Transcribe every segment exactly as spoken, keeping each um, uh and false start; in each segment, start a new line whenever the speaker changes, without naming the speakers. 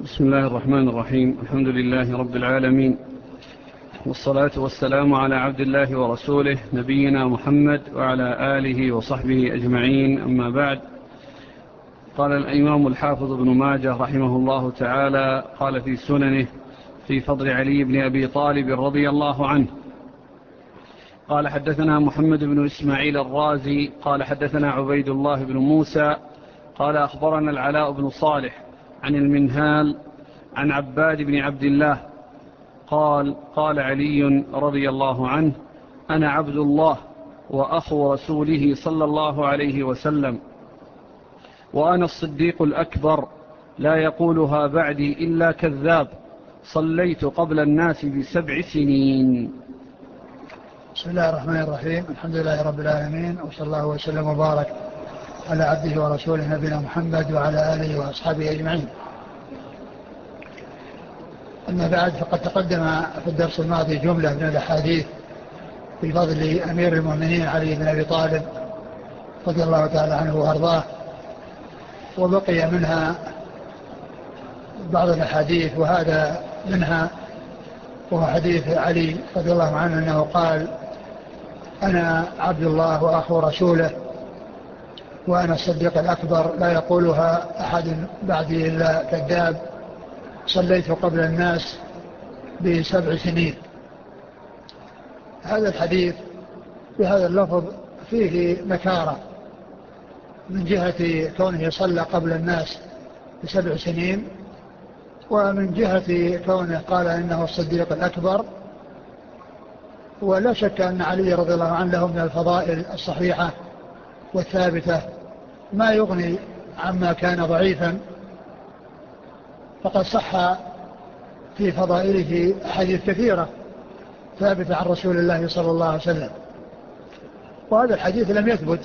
بسم الله الرحمن الرحيم. الحمد لله رب العالمين، والصلاة والسلام على عبد الله ورسوله نبينا محمد وعلى آله وصحبه أجمعين، أما بعد. قال الإمام الحافظ ابن ماجه رحمه الله تعالى قال في سننه في فضل علي بن أبي طالب رضي الله عنه قال حدثنا محمد بن إسماعيل الرازي قال حدثنا عبيد الله بن موسى قال أخبرنا العلاء بن صالح عن المنهال عن عباد بن عبد الله قال قال علي رضي الله عنه: أنا عبد الله وأخو رسوله صلى الله عليه وسلم، وأنا الصديق الأكبر، لا يقولها بعدي إلا كذاب، صليت قبل الناس بسبع سنين.
بسم الله الرحمن الرحيم. الحمد لله رب العالمين، وصلى الله وسلم وبارك على عبده ورسوله نبينا محمد وعلى آله وأصحابه أجمعين. أما بعد، فقد تقدم في الدرس الماضي جملة من الأحاديث في فضل أمير المؤمنين علي بن أبي طالب رضي الله تعالى عنه وأرضاه، وبقي منها بعض الأحاديث، وهذا منها وهو حديث علي رضي الله عنه أنه قال: أنا عبد الله وأخو رسوله، وأنا الصديق الأكبر، لا يقولها أحد بعدي إلا كذاب، صليت قبل الناس بسبع سنين. هذا الحديث بهذا اللفظ فيه نكارة من جهة كونه صلى قبل الناس بسبع سنين، ومن جهة كونه قال إنه الصديق الأكبر. ولا شك أن علي رضي الله عنه له من الفضائل الصحيحة والثابتة ما يغني عما كان ضعيفا، فقد صح في فضائله أحاديث كثيرة ثابتة عن رسول الله صلى الله عليه وسلم، وهذا الحديث لم يثبت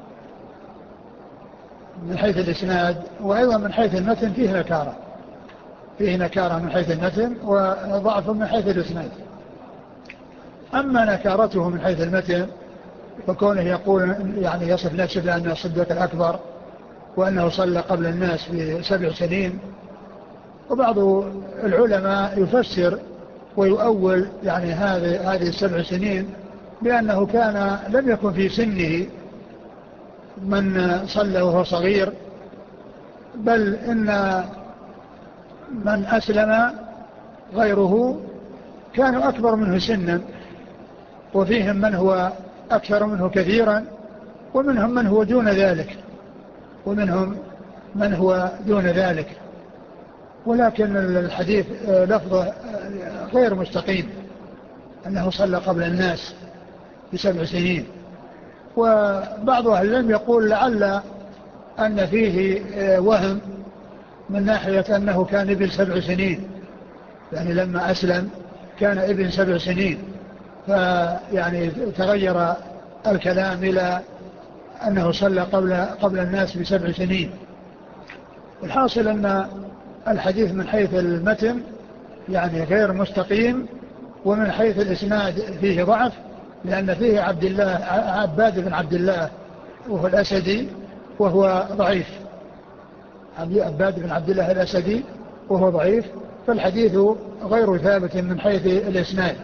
من حيث الإسناد، وأيضا من حيث المتن فيه نكارة فيه نكارة من حيث المتن، وضعف من حيث الإسناد. أما نكارته من حيث المتن فكونه يقول يعني يصف نفسه بأنه الصديق الأكبر وأنه صلى قبل الناس بسبع سنين، وبعض العلماء يفسر ويؤول يعني هذه هذه السبع سنين بأنه كان لم يكن في سنه من صلى وهو صغير، بل إن من أسلم غيره كانوا أكبر منه سنا، وفيهم من هو أكثر منه كثيرا، ومنهم من هو دون ذلك ومنهم من هو دون ذلك ولكن الحديث لفظه غير مستقيم، أنه صلى قبل الناس بسبع سنين. وبعض أهل العلم يقول لعل أن فيه وهم من ناحية أنه كان ابن سبع سنين، يعني لما أسلم كان ابن سبع سنين، فيعني تغير الكلام إلى أنه صلى قبل, قبل الناس بسبع سنين. الحاصل أن الحديث من حيث المتن يعني غير مستقيم، ومن حيث الإسناد فيه ضعف، لأن فيه عبد الله عباد بن عبد الله وهو الأسدي وهو ضعيف عباد بن عبد الله الأسدي وهو ضعيف، فالحديث غير ثابت من حيث الإسناد.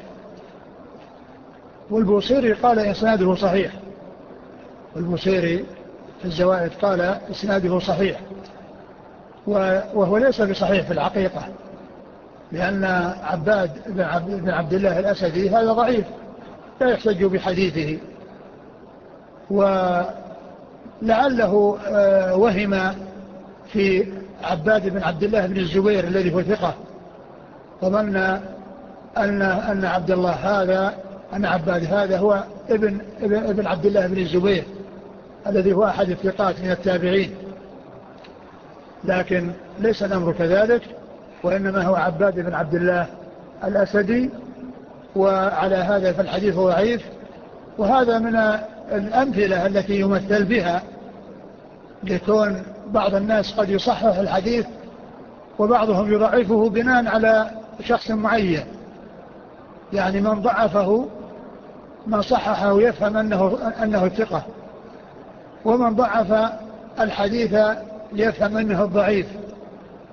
والبوصيري قال إسناده صحيح، والبوصيري في الزوائد قال إسناده صحيح، وهو ليس بصحيح في الحقيقة، لأن عباد بن عبد الله الأسدي هذا ضعيف لا يحتج بحديثه، ولعله وهم في عباد بن عبد الله بن الزبير الذي هو ثقة، وظن أن أن عبد الله هذا أن عباد هذا هو ابن ابن عبد الله بن الزبير الذي هو أحد الثقات من التابعين، لكن ليس الأمر كذلك، وإنما هو عباد بن عبد الله الأسدي، وعلى هذا فالحديث ضعيف. وهذا من الأمثلة التي يمثل بها لكون بعض الناس قد يصحح الحديث وبعضهم يضعفه بناء على شخص معين، يعني من ضعفه ما صححه يفهم أنه, أنه الثقة، ومن ضعف الحديث يفهم أنه الضعيف.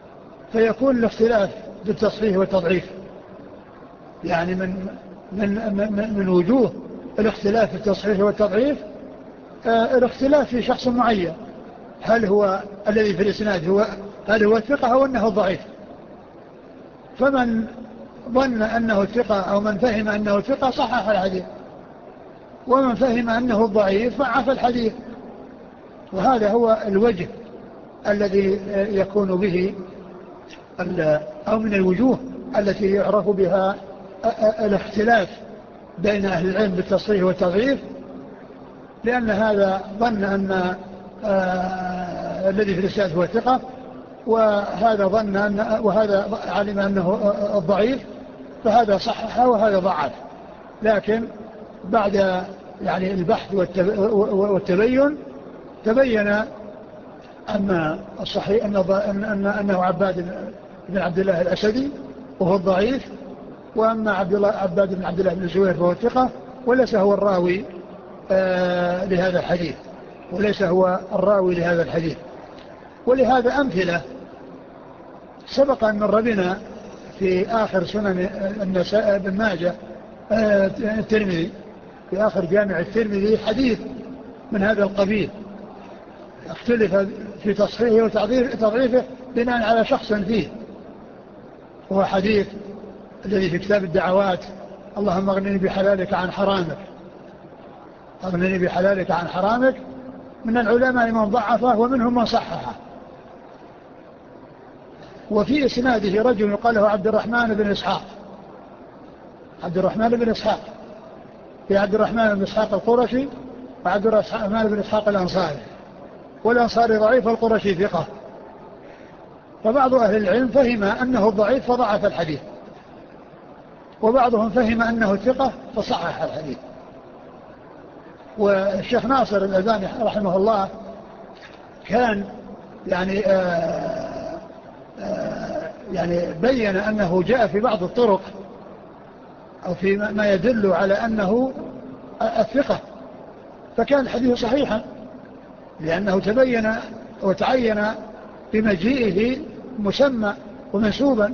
فيكون الاختلاف بالتصحيح والتضعيف، يعني من من من, من وجوه الاختلاف في التصحيح والتضعيف آه الاختلاف في شخص معين، هل هو الذي في الإسناد هو هل هو الثقة أو أنه الضعيف. فمن ظن أنه الثقة أو من فهم أنه الثقة صحح الحديث، ومن فهم أنه الضعيف ضعف الحديث. وهذا هو الوجه الذي يكون به أو من الوجوه التي يعرف بها الاختلاف بين أهل العلم بالتصحيح والتضعيف، لأن هذا ظن أن آه الذي في الإسناد هو الثقة، وهذا ظن أن وهذا علم أنه الضعيف، فهذا صحح وهذا ضعف. لكن بعد يعني البحث والتبين تبين أن الصحيح أن أن أنه عباد بن عبد الله الأسدي وهو الضعيف، وأما عبد الله عباد بن عبد الله بن الزبير فهو الثقة، وليس هو الراوي آه لهذا الحديث وليس هو الراوي لهذا الحديث. ولهذا أمثلة سبق أن مر بنا في آخر سنن النسائي ابن ماجه آه الترمذي، في آخر جامع الترمذي حديث من هذا القبيل اختلف في تصحيحه وتضعيفه بناء على شخص فيه، هو حديث الذي في كتاب الدعوات: اللهم اغنني بحلالك عن حرامك، اغنني بحلالك عن حرامك. من العلماء من ضعفه ومنهم من صححه. وفي إسناده رجل يقال له عبد الرحمن بن إسحاق، عبد الرحمن بن إسحاق في عبد الرحمن بن إسحاق القرشي وعبد الرحمن بن إسحاق الأنصاري، والأنصاري ضعيف والقرشي ثقة. فبعض أهل العلم فهم أنه ضعيف فضعف الحديث، وبعضهم فهم أنه ثقة فصحح الحديث. والشيخ ناصر الألباني رحمه الله كان يعني آآ آآ يعني بين أنه جاء في بعض الطرق أو في ما يدل على أنه الثقة، فكان الحديث صحيحا لأنه تبين وتعين بمجيئه مسمى ومنسوبا،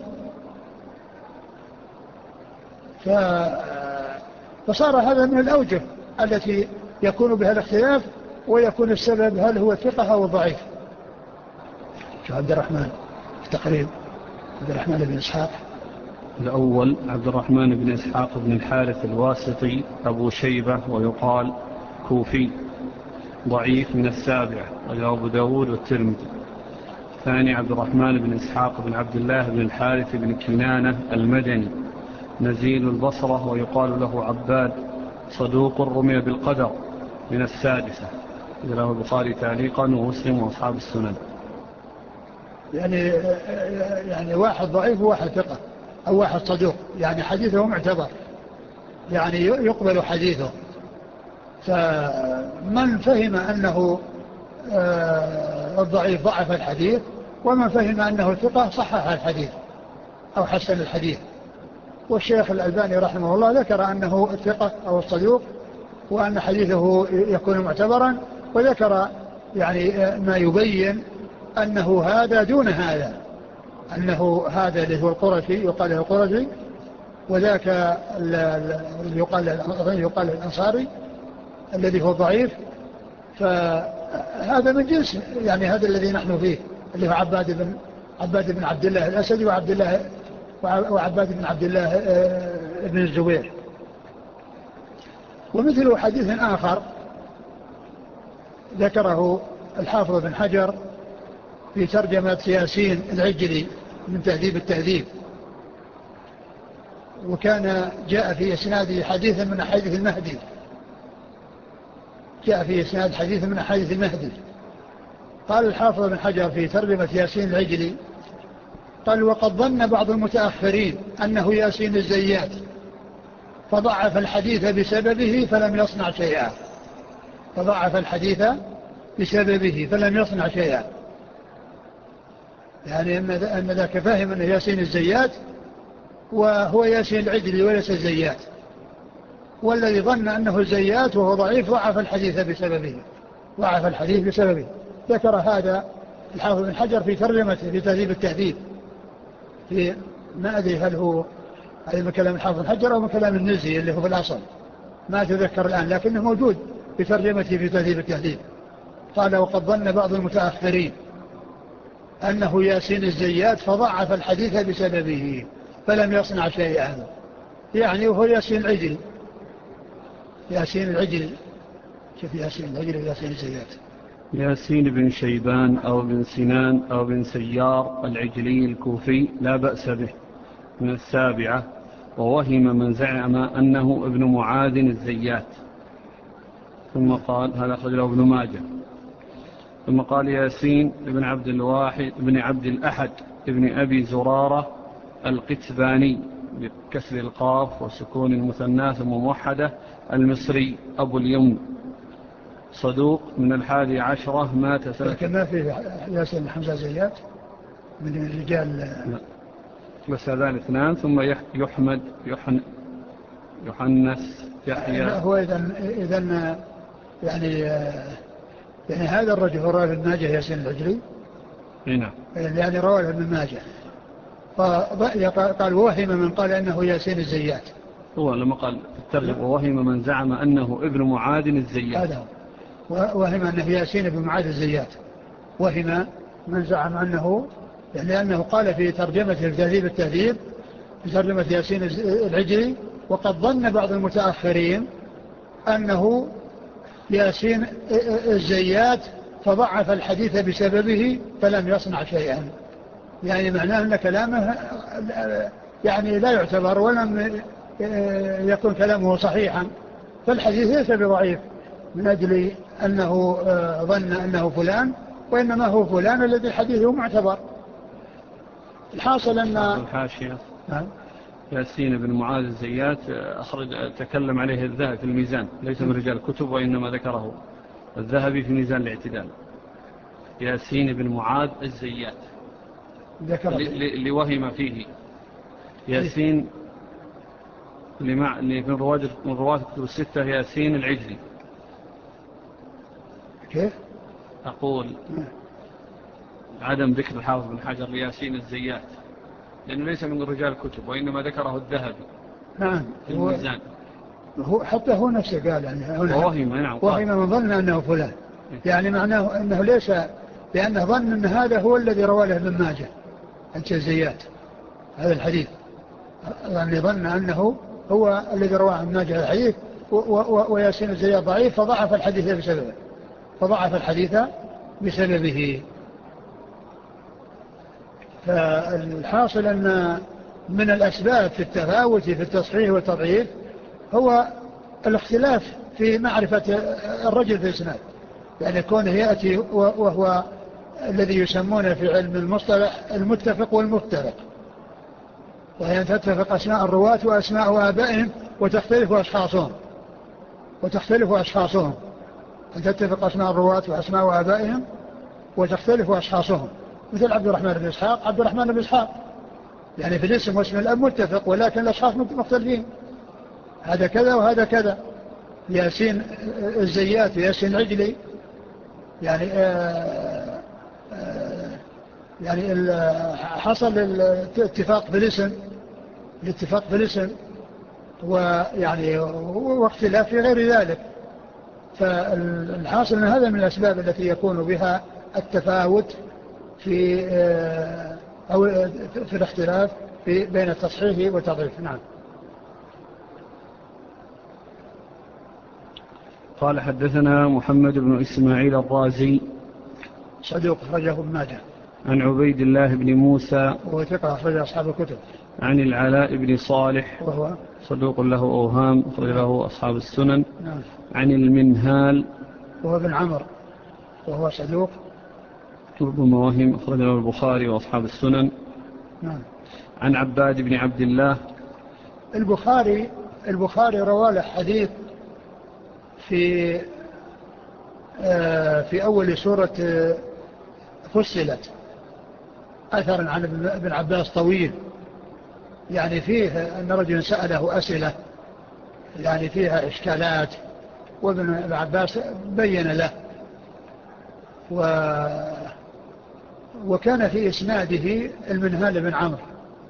فصار هذا من الأوجه التي يكون بها الاختلاف، ويكون السبب هل هو ثقة أو ضعيف. شو عبد الرحمن تقريب عبد الرحمن بن إسحاق
الأول عبد الرحمن بن إسحاق بن الحارث الواسطي أبو شيبة ويقال كوفي، ضعيف من السابعة، وله أبو داود والترمذي. ثاني عبد الرحمن بن إسحاق بن عبد الله بن الحارث بن كنانة المدني، نزيل البصرة، ويقال له عباد، صدوق رمي بالقدر، من السادسة، له البخاري تعليقا ومسلم وأصحاب السنن.
يعني يعني واحد ضعيف وواحد ثقة أو واحد صدوق، يعني حديثه معتبر، يعني يقبل حديثه. فمن فهم أنه الضعيف ضعف الحديث، ومن فهم أنه ثقة صحح الحديث أو حسن الحديث. والشيخ الألباني رحمه الله ذكر أنه الثقة أو الصدوق، وأن حديثه يكون معتبرا، وذكر يعني ما يبين أنه هذا دون هذا، أنه هذا اللي هو القرشي يقال له القرشي، وذاك اللي يقال يقال الأنصاري الذي هو ضعيف. فهذا من جنس يعني هذا الذي نحن فيه، اللي هو عباد بن عباد بن عبد الله الأسدي وعبد الله وعباد بن عبد الله بن الزبير. ومثل حديث آخر ذكره الحافظ بن حجر في ترجمة ياسين العجلي من تهذيب التهذيب، وكان جاء في إسناده حديث من أحاديث المهدي، جاء في إسناد حديث من أحاديث المهدي. قال الحافظ بن حجر في ترجمة ياسين العجلي، قال: وقد ظن بعض المتأخرين أنه ياسين الزيات فضعف الحديث بسببه فلم يصنع شيئا، فضعف الحديث بسببه فلم يصنع شيئا، يعني أن ذاك فاهم أنه ياسين الزيات وهو ياسين العجلي وليس الزيات، والذي ظن أنه الزيات وهو ضعيف ضعف الحديث بسببه ضعف الحديث بسببه. ذكر هذا الحافظ بن حجر في ترجمته في تهذيب التهذيب. في ما أدري هل هو هذا من كلام الحافظ بن حجر أو من كلام النزي اللي هو في الأصل ما أتذكر الآن، لكنه موجود في ترجمته في تهذيب التهذيب. قال وقد ظن بعض المتأخرين أنه ياسين الزيات فضعف الحديث بسببه فلم يصنع شيئا، يعني وهو ياسين العجل، ياسين العجل، شوف ياسين العجل وياسين الزيات.
ياسين بن شيبان أو بن سنان أو بن سيار العجلي الكوفي لا بأس به من السابعة، ووهم من زعم أنه ابن معاذ الزيات. ثم قال هذا أخرج له ابن ماجه. ثم قال ياسين بن عبد الواحد بن عبد الأحد ابن أبي زرارة القتباني بكسر القاف وسكون المثنى ثم موحدة المصري أبو اليمن صدوق من الحادي عشرة مات سنة.
لكن ما في ياسين حمزة زيات من الرجال.
بس هذان اثنان. ثم يحمد يحن يحنس يحيى.
هو إذن إذن يعني يعني هذا الرجل هو راوي ابن ماجه ياسين العجلي.
نعم.
يعني رواه ابن ماجه. فقال وهم من قال انه ياسين الزيات.
هو لما قال في الترجمة ووهم من زعم انه ابن معاذ الزيات.
هذا وهم انه ياسين بن معاذ الزيات. وهم من زعم انه يعني لانه قال في ترجمته في تهذيب التهذيب في ترجمة ياسين العجلي وقد ظن بعض المتأخرين انه ياسين الزيات فضعف الحديث بسببه فلم يصنع شيئا. يعني معناه أن كلامه يعني لا يعتبر ولم يكن كلامه صحيحا، فالحديث ليس بضعيف من أجل أنه ظن أنه فلان، وإنما هو فلان الذي حديثه معتبر. الحاصل أن
الحاشية ياسين بن معاذ الزيات أخرج تكلم عليه الذهبي في الميزان، ليس من رجال الكتب وإنما ذكره الذهبي في ميزان الاعتدال. ياسين بن معاذ الزيات اللي وهم فيه ياسين لمع... من رواة من رواة الكتب الستة ياسين العجلي.
كيف؟
أقول عدم ذكر الحافظ بن حجر لياسين الزيات لأنه ليس من رجال الكتب وإنما ذكره الذهبي.
نعم.
في الميزان.
هو حتى هو نفسه قال يعني
وهم نعم
وهم من ظن أنه فلان، يعني معناه أنه ليس لأنه ظن أن هذا هو الذي رواه له ابن ماجه أنت الزيات هذا الحديث، يعني ظن أنه هو الذي رواه ابن ماجه الحديث وياسين الزيات ضعيف فضعف الحديث بسببه فضعف الحديث بسببه. فالحاصل أن من الأسباب في التفاوت في التصحيح والتضعيف هو الاختلاف في معرفة الرجل في الإسناد، يعني كونه يأتي وهو الذي يسمونه في علم المصطلح المتفق والمفترق، وهي تتفق أسماء الرواة وأسماء آبائهم وتختلف أشخاصهم وتختلف أشخاصهم تتفق أسماء الرواة وأسماء آبائهم وتختلف أشخاصهم، مثل عبد الرحمن بن إسحاق عبد الرحمن بن إسحاق، يعني في الاسم واسم الأب متفق ولكن الأشخاص مختلفين، هذا كذا وهذا كذا. ياسين الزيات وياسين العجلي يعني آآ آآ يعني حصل الاتفاق في الاسم الاتفاق في الاسم ويعني واختلاف في غير ذلك. فالحاصل أن هذا من الأسباب التي يكون بها التفاوت في أو في الاختلاف في بين التصحيح والتضعيف. نعم.
قال حدثنا محمد بن إسماعيل الرازي
صدوق أخرجه ابن ماجه.
عن عبيد الله بن موسى
وهو ثقة أخرج أصحاب الكتب.
عن العلاء بن صالح
وهو
صدوق له أوهام أخرج له أصحاب السنن.
نعم.
عن المنهال
وهو بن عمر وهو صدوق
ربما وهم أخرج له البخاري وأصحاب السنن.
نعم.
عن عباد بن عبد الله
البخاري البخاري روى له حديث في في أول سورة فصلت أثرا عن ابن عباس طويل، يعني فيه أن رجل سأله أسئلة يعني فيها إشكالات وابن عباس بين له، و وكان في إسناده المنهال بن عمرو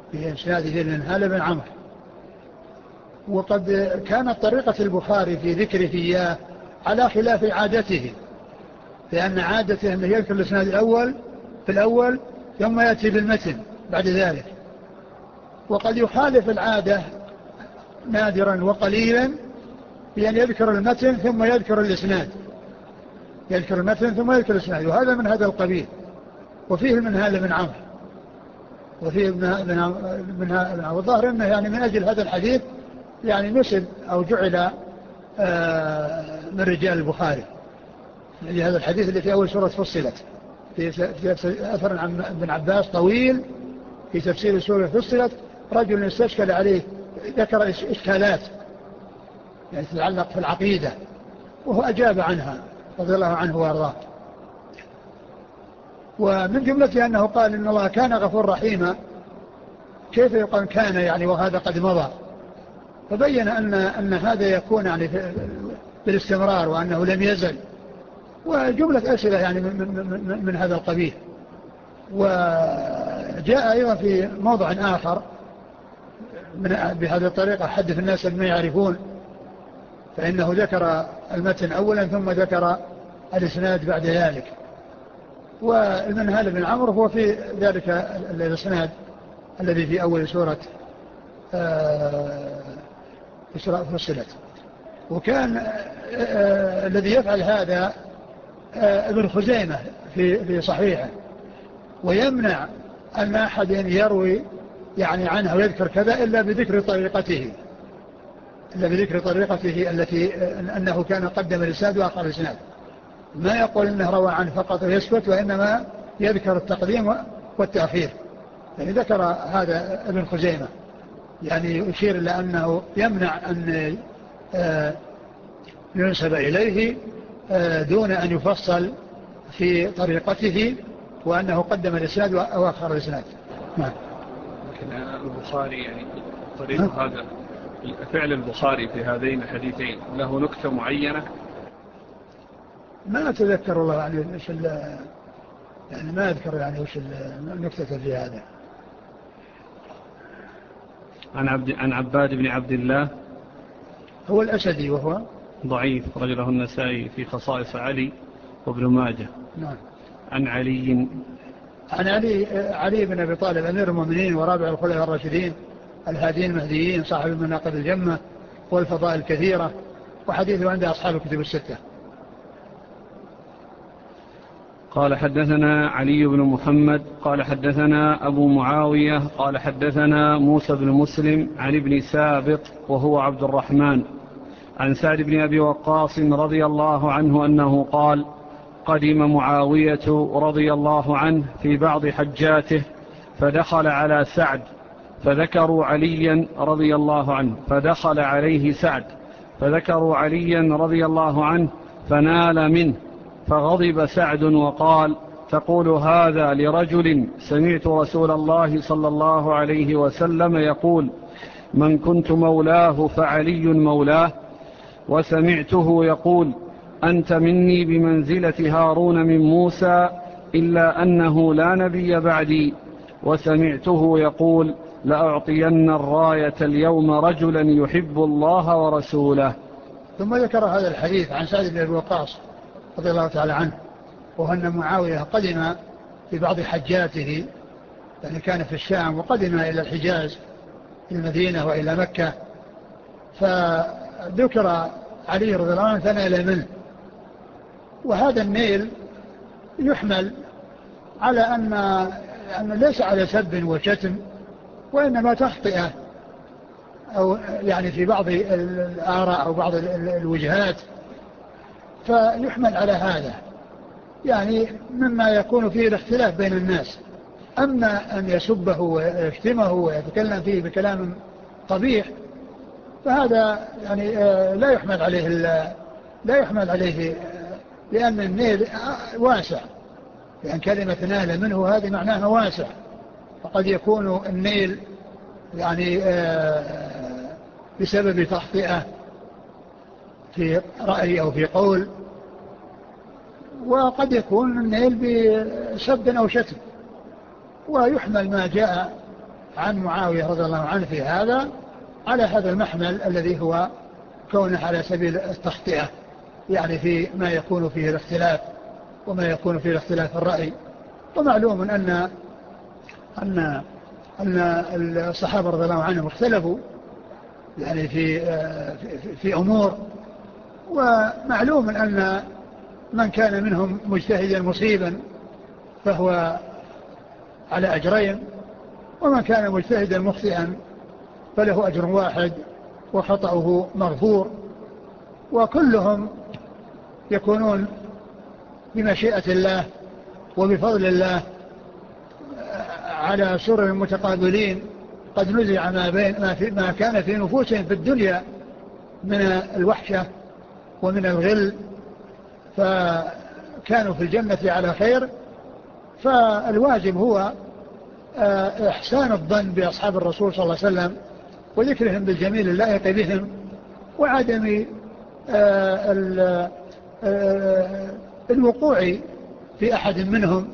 في إسناده المنهال بن عمرو. وقد كانت طريقة البخاري في ذكره إياه على خلاف عادته، لأن عادته أنه يذكر الإسناد الأول في الأول ثم يأتي بالمتن بعد ذلك، وقد يخالف العادة نادرا وقليلا بأن يذكر المتن ثم يذكر الإسناد، يذكر المتن ثم يذكر الإسناد، وهذا من هذا القبيل. وفيه المنهال بن عمرو وفيه ابن عمرو الظاهر أنه يعني من أجل هذا الحديث يعني نسب أو جعل من رجال البخاري، من أجل هذا الحديث اللي في أول سورة فصلت، في أثر عن ابن عباس طويل في تفسير سورة فصلت، رجل استشكل عليه ذكر إشكالات يعني تتعلق في العقيدة وهو أجاب عنها رضي الله عنه وارضاه. ومن جملته أنه قال إن الله كان غفور رحيما، كيف يقال كان يعني وهذا قد مضى؟ فبين أن, أن هذا يكون يعني بالاستمرار وأنه لم يزل، وجملة أسئلة يعني من, من, من, من هذا القبيل. وجاء أيضا في موضع آخر بهذه الطريقة حدث الناس ما يعرفون، فإنه ذكر المتن أولا ثم ذكر الإسناد بعد ذلك. والمنهال بن عمرو هو في ذلك الإسناد الذي في أول سورة إسراء فصلت. وكان الذي يفعل هذا ابن خزيمة في في صحيحه، ويمنع أن أحد يروي يعني عنه ويذكر كذا إلا بذكر طريقته إلا بذكر طريقته التي أنه كان قدم الإسناد وآخر الإسناد، ما يقول إنه روى عنه فقط ويسكت، وإنما يذكر التقديم والتأخير. يعني ذكر هذا ابن خزيمة، يعني يشير إلى أنه يمنع أن ينسب إليه دون أن يفصل في طريقته، وأنه قدم الإسناد وآخر الإسناد. نعم.
لكن البخاري يعني طريقة هذا فعل البخاري في هذين الحديثين له نكتة معينة؟
ما أتذكر الله يعني إيش يعني ما أذكر يعني إيش النكتة في هذا.
عن عبد عن عباد بن عبد الله
هو الأسدي وهو
ضعيف، رجله النسائي في خصائص علي وابن ماجه.
نعم.
عن علي
عن علي علي بن أبي طالب أمير المؤمنين ورابع الخلفاء الراشدين الهادين المهديين صاحب المناقب الجمة والفضائل الكثيرة، وحديثه عند أصحاب الكتب الستة.
قال حدثنا علي بن محمد قال حدثنا أبو معاوية قال حدثنا موسى بن مسلم عن ابن سابق وهو عبد الرحمن عن سعد بن أبي وقاص رضي الله عنه أنه قال: قدم معاوية رضي الله عنه في بعض حجاته فدخل على سعد فذكروا عليا رضي الله عنه فدخل عليه سعد فذكروا عليا رضي الله عنه فنال منه، فغضب سعد وقال: تقول هذا لرجل سمعت رسول الله صلى الله عليه وسلم يقول: من كنت مولاه فعلي مولاه، وسمعته يقول: أنت مني بمنزلة هارون من موسى إلا أنه لا نبي بعدي، وسمعته يقول: لأعطين الراية اليوم رجلا يحب الله ورسوله.
ثم ذكر هذا الحديث عن سعد بن أبي وقاص رضي الله تعالى عنه، وهو أن معاوية قدم في بعض حجاته، يعني كان في الشام وقدم إلى الحجاز المدينة وإلى مكة، فذكر علي رضي الله عنه فنال منه. وهذا النيل يحمل على أن, أن ليس على سب وشتم، وإنما تخطئة أو يعني في بعض الآراء أو بعض الوجهات، فيحمل على هذا يعني مما يكون فيه الاختلاف بين الناس. أما أن يسبه ويشتمه ويتكلم فيه بكلام قبيح فهذا يعني لا يحمل عليه لا يحمل عليه لأن النيل واسع، لأن كلمة نال منه هذه معناها واسع، فقد يكون النيل يعني بسبب تخطئة في رأي أو في قول، وقد يكون النيل بسب أو شتم. ويحمل ما جاء عن معاوية رضي الله عنه في هذا على هذا المحمل الذي هو كونه على سبيل التخطئة، يعني في ما يكون فيه الاختلاف وما يكون فيه الاختلاف الرأي. ومعلوم أن أن أن الصحابة رضي الله عنهم اختلفوا يعني في في, في أمور، ومعلوم أن من كان منهم مجتهدا مصيبا فهو على أجرين، ومن كان مجتهدا مخطئا فله أجر واحد وخطأه مغفور، وكلهم يكونون بمشيئة الله وبفضل الله على سرر متقابلين قد نزع ما, بين ما, في ما كان في نفوسهم في الدنيا من الوحشة ومن الغل، فكانوا في الجنة على خير. فالواجب هو إحسان الظن بأصحاب الرسول صلى الله عليه وسلم وذكرهم بالجميل اللائق بهم، وعدم الوقوع في أحد منهم،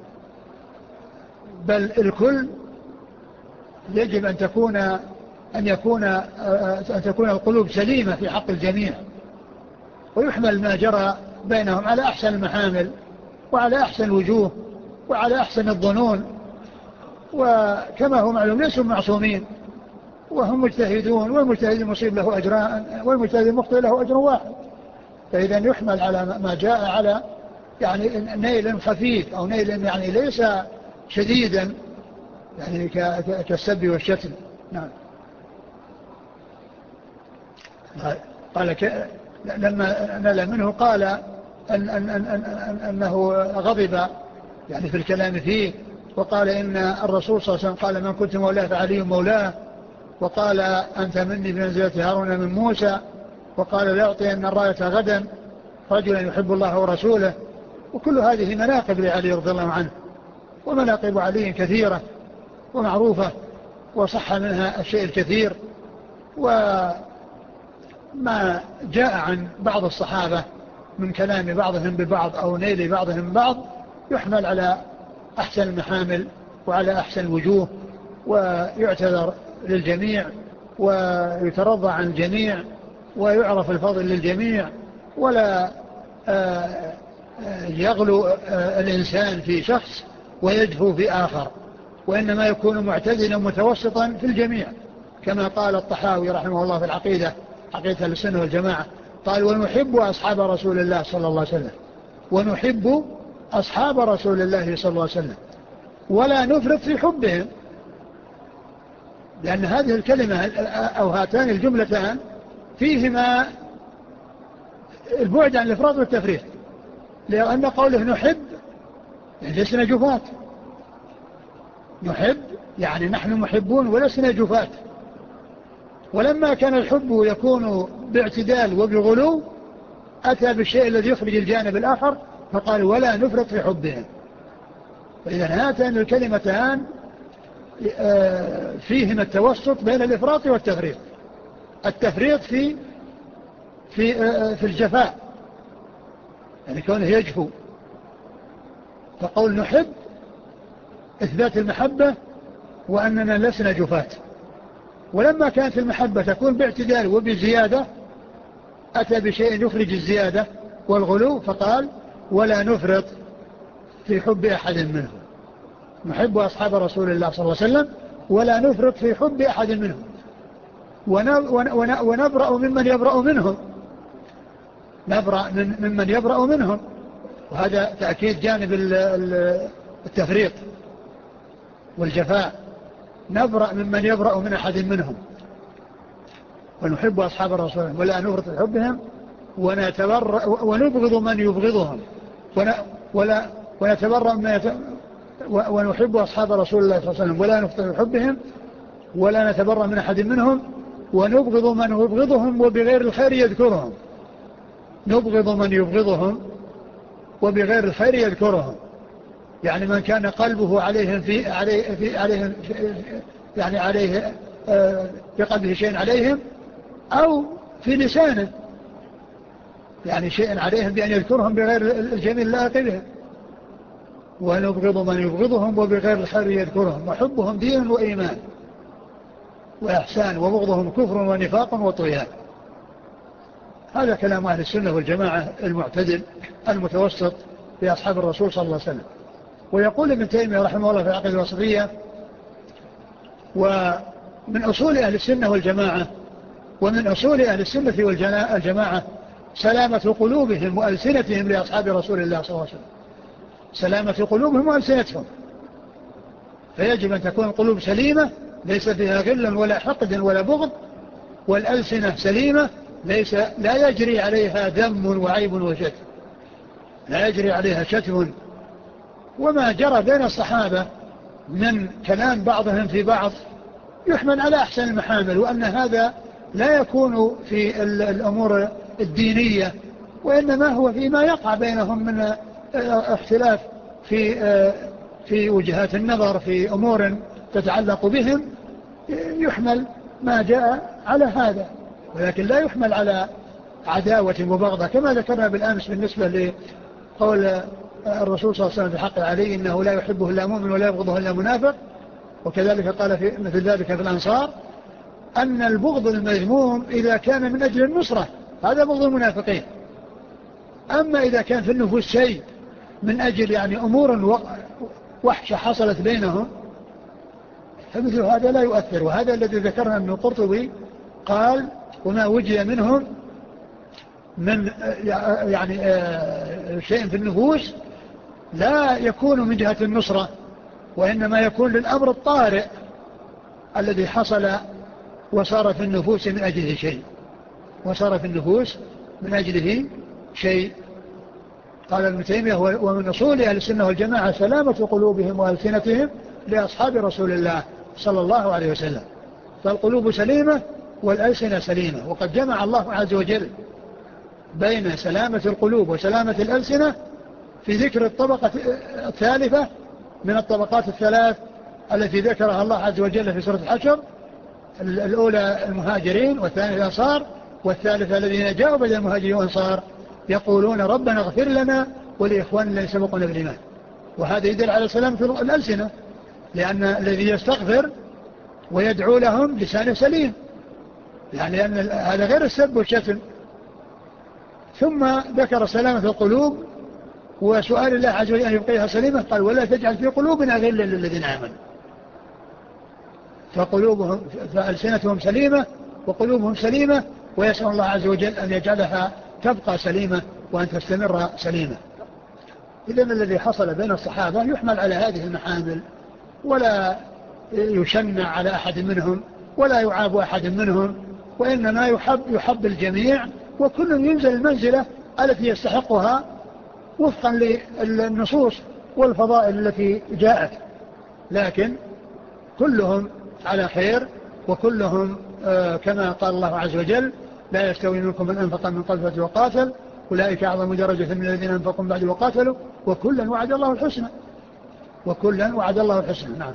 بل الكل يجب أن تكون أن يكون أن تكون القلوب سليمة في حق الجميع، ويحمل ما جرى بينهم على أحسن المحامل وعلى أحسن الوجوه وعلى أحسن الظنون. وكما هو معلوم ليسوا معصومين وهم مجتهدون، والمجتهد المصيب له أجران والمجتهد المخطئ له أجر واحد، فإذا يحمل على ما جاء على يعني نيل خفيف أو نيل يعني ليس شديدا يعني كالسب والشتم. نعم. قال ك... لما نال منه قال أن أن أن أن أنه غضب يعني في الكلام فيه، وقال إن الرسول صلى الله عليه وسلم قال من كنت مولاه فعلي مولاه، وقال أنت مني بمنزلة هارون من موسى، وقال لا يعطي أن الراية غدا رجلا يحب الله ورسوله. وكل هذه مناقب لعلي رضي الله عنه، ومناقب علي كثيرة ومعروفة وصح منها الشيء الكثير. وما جاء عن بعض الصحابة من كلام بعضهم ببعض أو نيل بعضهم ببعض يحمل على أحسن المحامل وعلى أحسن الوجوه، ويعتذر للجميع ويترضى عن الجميع ويعرف الفضل للجميع، ولا يغلو الإنسان في شخص ويجهو في آخر، وإنما يكون معتدلا متوسطا في الجميع، كما قال الطحاوي رحمه الله في العقيدة عقيدة السنة والجماعة، قال ونحب أصحاب رسول الله صلى الله عليه وسلم، ونحب أصحاب رسول الله صلى الله عليه وسلم ولا نفرط في حبهم، لأن هذه الكلمة أو هاتان الجملتان فيهما البعد عن الإفراط والتفريط، لأن قوله نحب يعني لسنا جفات، نحب يعني نحن محبون ولسنا جفات. ولما كان الحب يكون باعتدال وبغلو أتى بالشيء الذي يخرج الجانب الآخر فقال ولا نفرط في حبهم. فإذا هاتان الكلمتان فيهما التوسط بين الإفراط والتفريط، التفريط في في في الجفاء يعني كونه يجفو، فقول نحب إثبات المحبة وأننا لسنا جفات. ولما كانت المحبة تكون باعتدال وبزيادة أتى بشيء يخرج الزيادة والغلو فقال ولا نفرط في حب أحد منهم، نحب أصحاب رسول الله صلى الله عليه وسلم ولا نفرط في حب أحد منهم، ونبرأ ممن يبرأ منهم، نبرأ ممن يبرأ منهم، وهذا تأكيد جانب التفريط والجفاء، نبرأ ممن يبرأ من أحد منهم ونحب أصحاب الرسول ولا نفرط في حبهم ونتبرأ ونبغض من يبغضهم ولا ونتبرأ من يت... ونحب أصحاب رسول الله صلى الله عليه وسلم ولا نفرط في حبهم ولا نتبرأ من أحد منهم ونبغض من يبغضهم وبغير الخير يذكرهم، نبغض من يبغضهم وبغير الخير يذكرهم، يعني من كان قلبه عليهم في عليه في عليهم في يعني عليه في قلبه شيء عليهم أو في لسانه يعني شيء عليهم بأن يذكرهم بغير الجميل اللائق بهم، ونبغض من يبغضهم وبغير الخير يذكرهم، وحبهم دين وإيمان. وإحسان، وبغضهم كفر ونفاق وطغيان. هذا كلام أهل السنة والجماعة المعتدل المتوسط في أصحاب الرسول صلى الله عليه وسلم. ويقول ابن تيمية رحمه الله في العقيدة الوسطية: ومن أصول أهل السنة والجماعة ومن أصول أهل السنة والجماعة سلامة قلوبهم وألسنتهم لأصحاب رسول الله صلى الله عليه وسلم، سلامة قلوبهم وألسنتهم. فيجب أن تكون القلوب سليمة ليس فيها غل ولا حقد ولا بغض، والألسنة سليمة ليس لا يجري عليها دم وعيب وشتم، لا يجري عليها شتم. وما جرى بين الصحابة من كلام بعضهم في بعض يحمل على أحسن المحامل، وأن هذا لا يكون في الأمور الدينية، وإنما هو فيما يقع بينهم من اختلاف في في وجهات النظر في أمور تتعلق بهم، يحمل ما جاء على هذا، ولكن لا يحمل على عداوة وبغضة، كما ذكرنا بالأمس بالنسبة لقول الرسول صلى الله عليه وسلم في حق علي: إنه لا يحبه إلا مؤمن ولا يبغضه إلا منافق. وكذلك قال في مثل ذلك في الأنصار أن البغض المذموم إذا كان من أجل النصرة هذا بغض المنافقين، أما إذا كان في النفوس شيء من أجل يعني أمور وحشة حصلت بينهم فمثل هذا لا يؤثر. وهذا الذي ذكرنا أن القرطبي قال: وما وجد منهم من يعني شيء في النفوس لا يكون من جهة النصرة، وإنما يكون للأمر الطارئ الذي حصل وصار في النفوس من أجله شيء وصار في النفوس من أجله شيء. قال ابن تيمية: ومن أصول أهل السنة والجماعة سلامة قلوبهم وألسنتهم لأصحاب رسول الله صلى الله عليه وسلم. فالقلوب سليمة والألسنة سليمة، وقد جمع الله عز وجل بين سلامة القلوب وسلامة الألسنة في ذكر الطبقة الثالثة من الطبقات الثلاث التي ذكرها الله عز وجل في سورة الحشر: الأولى المهاجرين، والثانية الأنصار، والثالثة الذين جاءوا بعد المهاجرين والأنصار يقولون ربنا اغفر لنا ولإخواننا الذين سبقونا بالإيمان. وهذا يدل على سلامة الألسنة، لأن الذي يستغفر ويدعو لهم لسانه سليم، يعني لأن هذا غير السب والشتم. ثم ذكر سلامة القلوب وسؤال الله عز وجل أن يبقيها سليمة، قال: ولا تجعل في قلوبنا غلا للذين آمنوا. فقلوبهم فألسنتهم سليمة وقلوبهم سليمة، ويسأل الله عز وجل أن يجعلها تبقى سليمة وأن تستمر سليمة. إذن الذي حصل بين الصحابة يحمل على هذه المحامل، ولا يشنع على أحد منهم ولا يعاب أحد منهم، وإنما يحب, يحب الجميع، وكل ينزل المنزلة التي يستحقها وفقا للنصوص والفضائل التي جاءت، لكن كلهم على خير، وكلهم آه كما قال الله عز وجل: لا يستوي منكم من أنفق من قبل وقاتل أولئك أعظم درجة من الذين أنفقوا بعد وقاتلوا وكلا وعد الله الحسنى وكلا وعد الله الحسنى. نعم.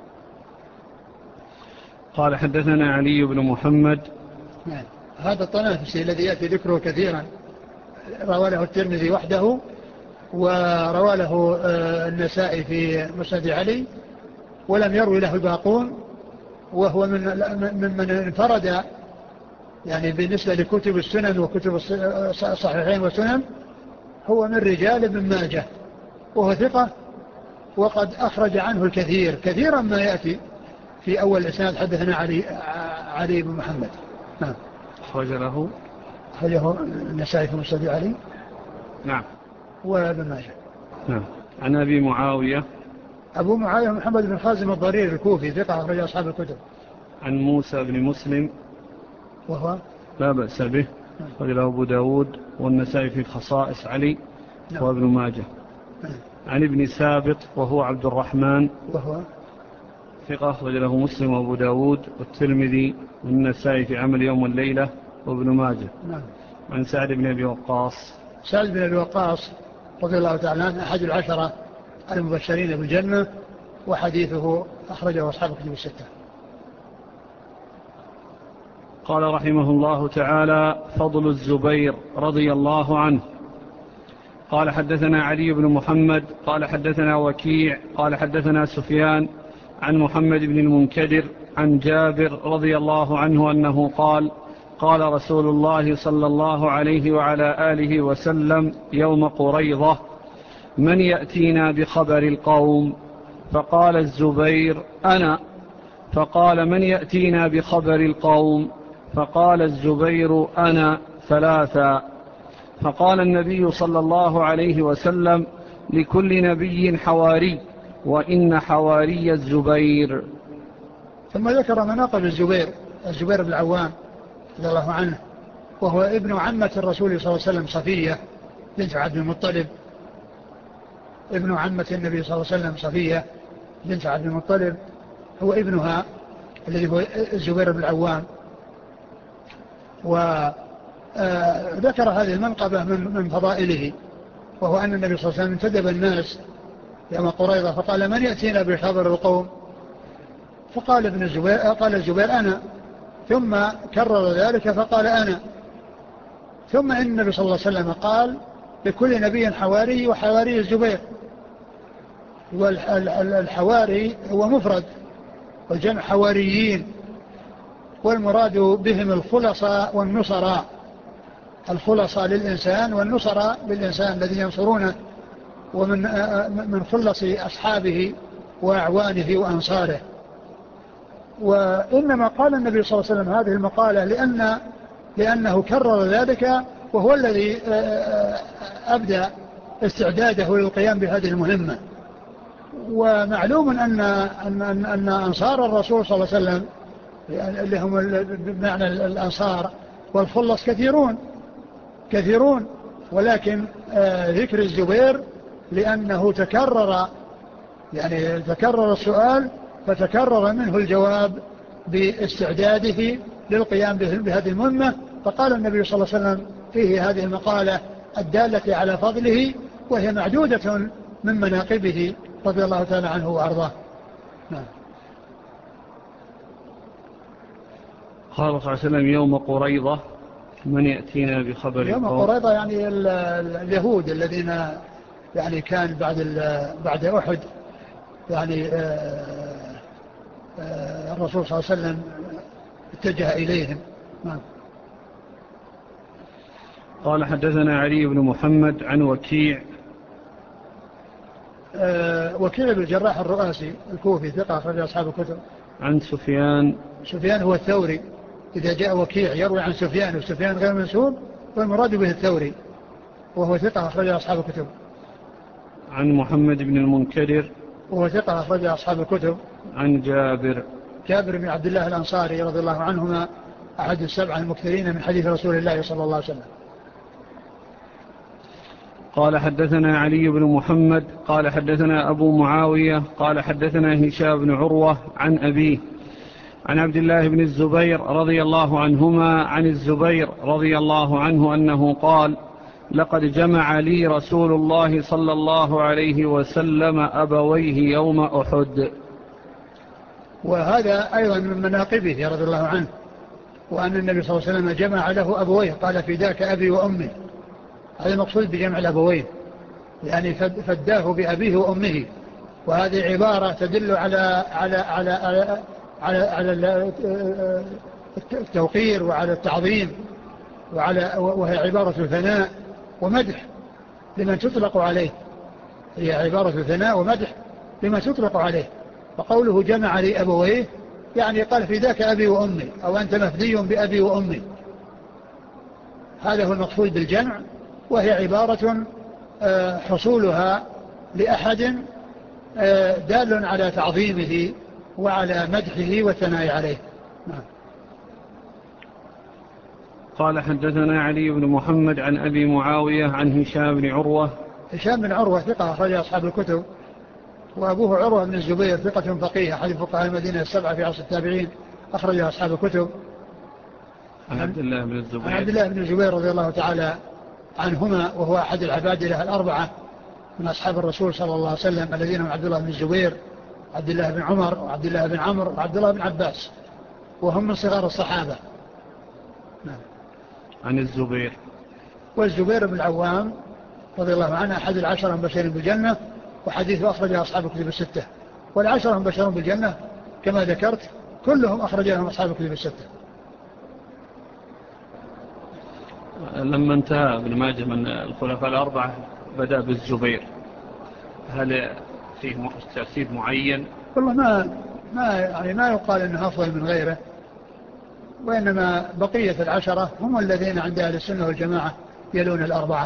قال: حدثنا علي بن محمد.
نعم. هذا الطنافسي الذي يأتي ذكره كثيرا روى له الترمذي وحده، وروى له النسائي في مسند علي، ولم يروي له الباقون، وهو من من انفرد يعني بالنسبة لكتب السنن وكتب الصحيحين والسنن، هو من رجال ابن ماجه، وهو ثقة، وقد أخرج عنه الكثير كثيرا ما يأتي في أول الإسناد: حدثنا علي علي بن محمد. نعم.
أخرج له
أخرجه النسائي في مسند علي.
نعم.
وابن ماجه.
نعم. عن أبي معاوية.
أبو معاوية محمد بن خازم الضرير الكوفي ثقة، أخرج أصحاب الكتب.
عن موسى بن مسلم
وهو
لا بأس به، أخرج له أبو داود والنسائي في خصائص علي. نعم. وابن ماجه. نعم. عن ابن سابط وهو عبد الرحمن
وهو
ثقة، أخرج له مسلم وأبو داود والترمذي والنسائي في عمل يوم والليلة وابن ماجه.
نعم.
عن سعد بن أبي وقاص.
سعد بن أبي وقاص رضي الله تعالى عنه أحد العشرة المبشرين بالجنة، وحديثه أخرجه أصحاب الكتب الستة.
قال رحمه الله تعالى: فضل الزبير رضي الله عنه. قال: حدثنا علي بن محمد قال حدثنا وكيع قال حدثنا سفيان عن محمد بن المنكدر عن جابر رضي الله عنه أنه قال قال رسول الله صلى الله عليه وعلى آله وسلم يوم قريضة من يأتينا بخبر القوم؟ فقال الزبير أنا. فقال من يأتينا بخبر القوم؟ فقال الزبير أنا ثلاثا. فقال النبي صلى الله عليه وسلم لكل نبي حواري وإن حواري الزبير.
ثم ذكر مناقب الزبير الزبير بن العوام رضي الله عنه، وهو ابن عمة الرسول صلى الله عليه وسلم صفية بنت عبد المطلب، ابن عمة النبي صلى الله عليه وسلم صفية بنت عبد المطلب، هو ابنها الذي هو الزبير بن العوام. وذكر هذه المنقبة من من فضائله، وهو أن النبي صلى الله عليه وسلم انتدب الناس يوم قريضة فقال من يأتينا بخبر القوم؟ فقال ابن الزبير قال الزبير أنا، ثم كرر ذلك فقال أنا، ثم إن النبي صلى الله عليه وسلم قال لكل نبي حواري وحواري الزبير. والحواري هو مفرد والجمع حواريين، والمراد بهم الخلصاء والنصراء، الخلصاء للإنسان والنصراء للإنسان الذي ينصرونه ومن من خلص أصحابه وأعوانه وأنصاره. وإنما قال النبي صلى الله عليه وسلم هذه المقالة لأن لأنه كرر ذلك، وهو الذي أبدأ استعداده للقيام بهذه المهمة. ومعلوم أن, أن, أن أنصار الرسول صلى الله عليه وسلم اللي هم بمعنى الأنصار والخلص كثيرون كثيرون ولكن ذكر الزبير لأنه تكرر، يعني تكرر السؤال فتكرر منه الجواب باستعداده للقيام بهذه المهمة. فقال النبي صلى الله عليه وسلم فيه هذه المقالة الدالة على فضله، وهي معدودة من مناقبه رضي الله تعالى عنه وأرضاه. نعم.
قال صلى الله عليه وسلم يوم قريضة من يأتينا بخبر
يوم
القوم؟
قريضة يعني اليهود الذين يعني كان بعد بعد أحد يعني الرسول صلى الله عليه وسلم اتجه إليهم. نعم.
قال حدثنا علي بن محمد عن وكيع.
وكيع بن الجراح الرؤاسي الكوفي ثقة أخرج أصحاب الكتب.
عن سفيان.
سفيان هو الثوري، إذا جاء وكيع يروي عن سفيان وسفيان غير منسوب والمراد به الثوري، وهو ثقة أخرج أصحاب الكتب.
عن محمد بن المنكدر
وهو ثقة أخرج أصحاب الكتب.
عن جابر.
جابر بن عبد الله الأنصاري رضي الله عنهما أحد السبعة المكثرين من حديث رسول الله صلى الله عليه وسلم.
قال حدثنا علي بن محمد قال حدثنا أبو معاوية قال حدثنا هشام بن عروة عن أبيه عن عبد الله بن الزبير رضي الله عنهما عن الزبير رضي الله عنه أنه قال لقد جمع لي رسول الله صلى الله عليه وسلم أبويه يوم أحد.
وهذا أيضا من مناقبه رضي الله عنه، وأن النبي صلى الله عليه وسلم جمع له أبويه، قال فداك أبي وأمي. هذا المقصود بجمع الأبوين، يعني فداه بأبيه وأمه، وهذه عبارة تدل على على على على, على, على التوقير وعلى التعظيم، وعلى وهي عبارة ثناء ومدح لمن تطلق عليه، هي عبارة ثناء ومدح لمن تطلق عليه. فقوله جمع لي أبويه يعني قال فداك أبي وأمي، أو أنت مفدي بأبي وأمي. هذا هو المقصود بالجمع، وهي عبارة حصولها لأحد دال على تعظيمه وعلى مدحه والثناء عليه.
قال حدثنا علي بن محمد عن أبي معاوية عن هشام بن عروة.
هشام بن عروة ثقة أخرج أصحاب الكتب، وأبوه عروة بن الزبير ثقة فقيه أحد فقهاء المدينة السبعة في عصر التابعين أخرج أصحاب الكتب.
عن عبد الله بن الزبير
عن عبد الله بن الزبير رضي الله تعالى عنهما، وهو أحد العبادلة الأربعة من أصحاب الرسول صلى الله عليه وسلم الذين هم عبد الله بن الزبير، عبد الله بن عمر، وعبد الله بن عمرو، وعبد الله بن عباس، وهم من صغار الصحابة. نعم.
عن الزبير.
والزبير بن العوام رضي الله عنه أحد العشرة المبشرين بالجنة، وحديثه أخرجه أصحاب الكتب الستة. والعشرة هم بشرون بالجنة كما ذكرت كلهم أخرج لهم أصحاب الكتب الستة.
لما انتهى ابن ماجه من الخلفاء الأربعة بدأ بالزبير، هل فيه ترتيب معين؟
والله ما ما يعني ما يقال انه افضل من غيره، وانما بقية العشرة هم الذين عند اهل السنة والجماعة يلون الأربعة.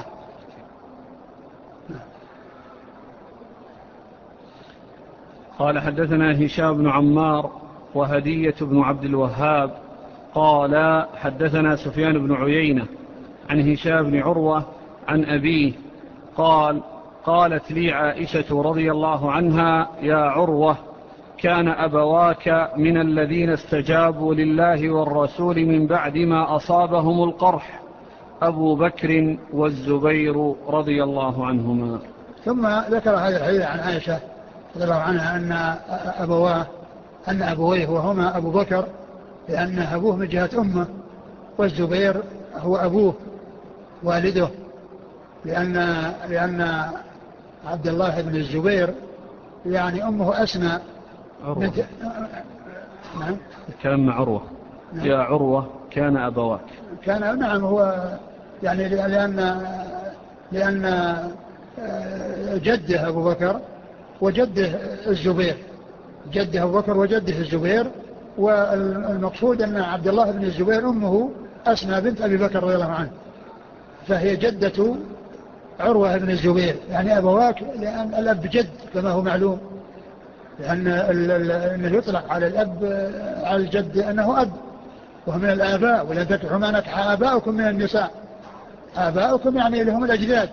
قال حدثنا هشام بن عمار وهدية بن عبد الوهاب قال حدثنا سفيان بن عيينة عن هشام بن عروة عن أبيه قال قالت لي عائشة رضي الله عنها يا عروة كان أبواك من الذين استجابوا لله والرسول من بعد ما أصابهم القرح أبو بكر والزبير رضي الله عنهما.
ثم ذكر هذا الحديث عن عائشة رضي الله عنها أن أبواه أن أبويه وهما أبو بكر لأن أبوه من جهة أمه، والزبير هو أبوه والده، لأن لأن عبد الله بن الزبير يعني أمه أسماء بنت. نعم
الكلام مع عروة. نعم. يا عروة كان أبواك
كان نعم هو يعني لأن لأن جده أبو بكر وجده الزبير، جده أبو بكر وجده الزبير، والمقصود أن عبد الله بن الزبير أمه أسماء بنت أبي بكر رضي الله عنه، فهي جدة عروة بن الزبير. يعني أبواك لأن الأب جد كما هو معلوم، لأن أنه يطلق على الأب على الجد أنه أب وهو من الآباء، ولا تكحوا ما نكح آباؤكم من النساء، آباؤكم يعني لهم الأجداد،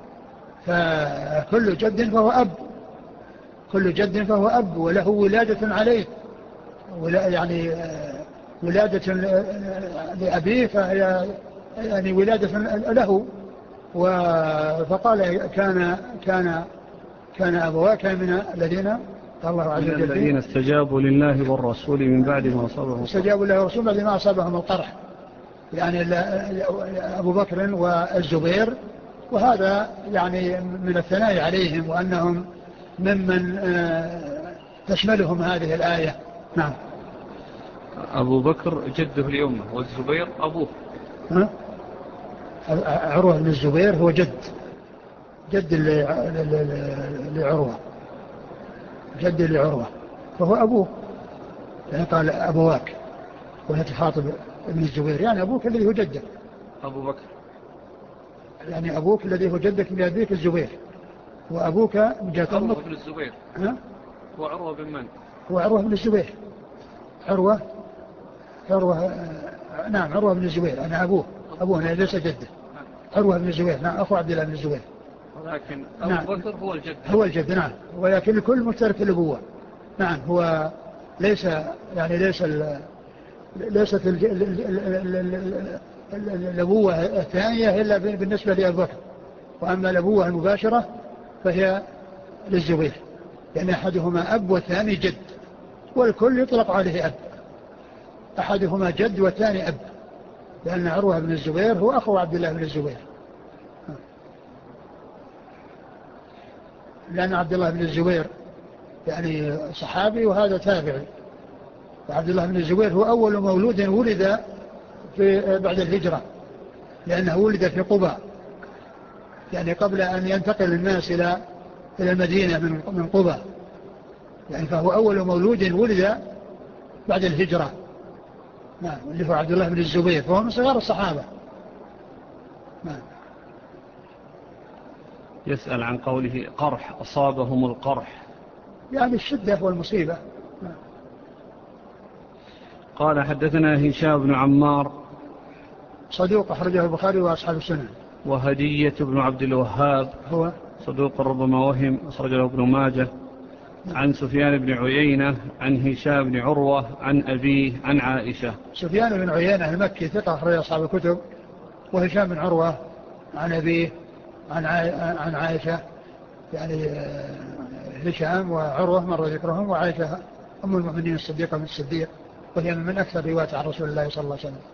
فكل جد فهو أب، كل جد فهو أب وله ولادة عليه، يعني ولادة لأبيه فهي يعني ولادة له. فقال كان كان كان أبواك من الذين الله عز وجل
من الذين استجابوا لله والرسول من بعد ما أصابهم
استجابوا لله والرسول بعد ما أصابهم القرح، يعني أبو بكر والزبير، وهذا يعني من الثناء عليهم وأنهم ممن تشملهم هذه الآية. نعم.
أبو بكر جده لأمه والزبير أبوه.
ها؟ عروة بن الزبير هو جد جد لعروة جد لعروة فهو أبوه، يعني قال أبواك ولا تخاطب ابن الزبير، يعني أبوك الذي هو جدك
أبو بكر،
يعني أبوك الذي هو جدك من أبيك الزبير، وأبوك من جهة أمك
عروة بن الزبير.
ها؟
هو عروة بن من؟
هو عروة بن الزبير. عروة عروة نعم عروة بن الزبير أنا أبوه أبوه أنا ليس جده. عروة بن الزبير نعم أخو عبد الله بن الزبير،
ولكن أبو نعم. بكر هو الجد
هو الجد نعم، ولكن الكل مشترك الأبوة. نعم هو ليس يعني ليس ال ليست الأبوة الثانية إلا بالنسبة لأبو بكر، وأما الأبوة المباشرة فهي للزبير، لأن أحدهما أب والثاني جد، والكل يطلق عليه أب، أحدهما جد والثاني أب، لأن عروة بن الزبير هو أخو عبد الله بن الزبير، لأن عبد الله بن الزبير يعني صحابي وهذا تابعي، وعبد الله بن الزبير هو أول مولود ولد في بعد الهجرة، لأنه ولد في قباء، يعني قبل أن ينتقل الناس إلى إلى المدينة من من قباء، يعني فهو أول مولود ولد بعد الهجرة. نعم اللي هو عبد الله بن الزبير، فهو من صغار الصحابة. نعم.
يسأل عن قوله قرح أصابهم القرح،
يعني الشدة والمصيبة. نعم.
قال حدثنا هشام بن عمار
صدوق أخرجه البخاري وأصحاب السنن.
وهدية بن عبد الوهاب
هو
صدوق ربما وهم أخرجه ابن ماجه. عن سفيان بن عيينة عن هشام بن عروة عن أبيه عن عائشة.
سفيان بن عيينة المكي ثقة أخرج أصحاب الكتب، وهشام بن عروة عن أبيه عن عن عائشة، يعني هشام وعروة مر ذكرهم، وعائشة أم المؤمنين الصديقة من الصديق، وهي من أكثر رواية عن رسول الله صلى الله عليه وسلم.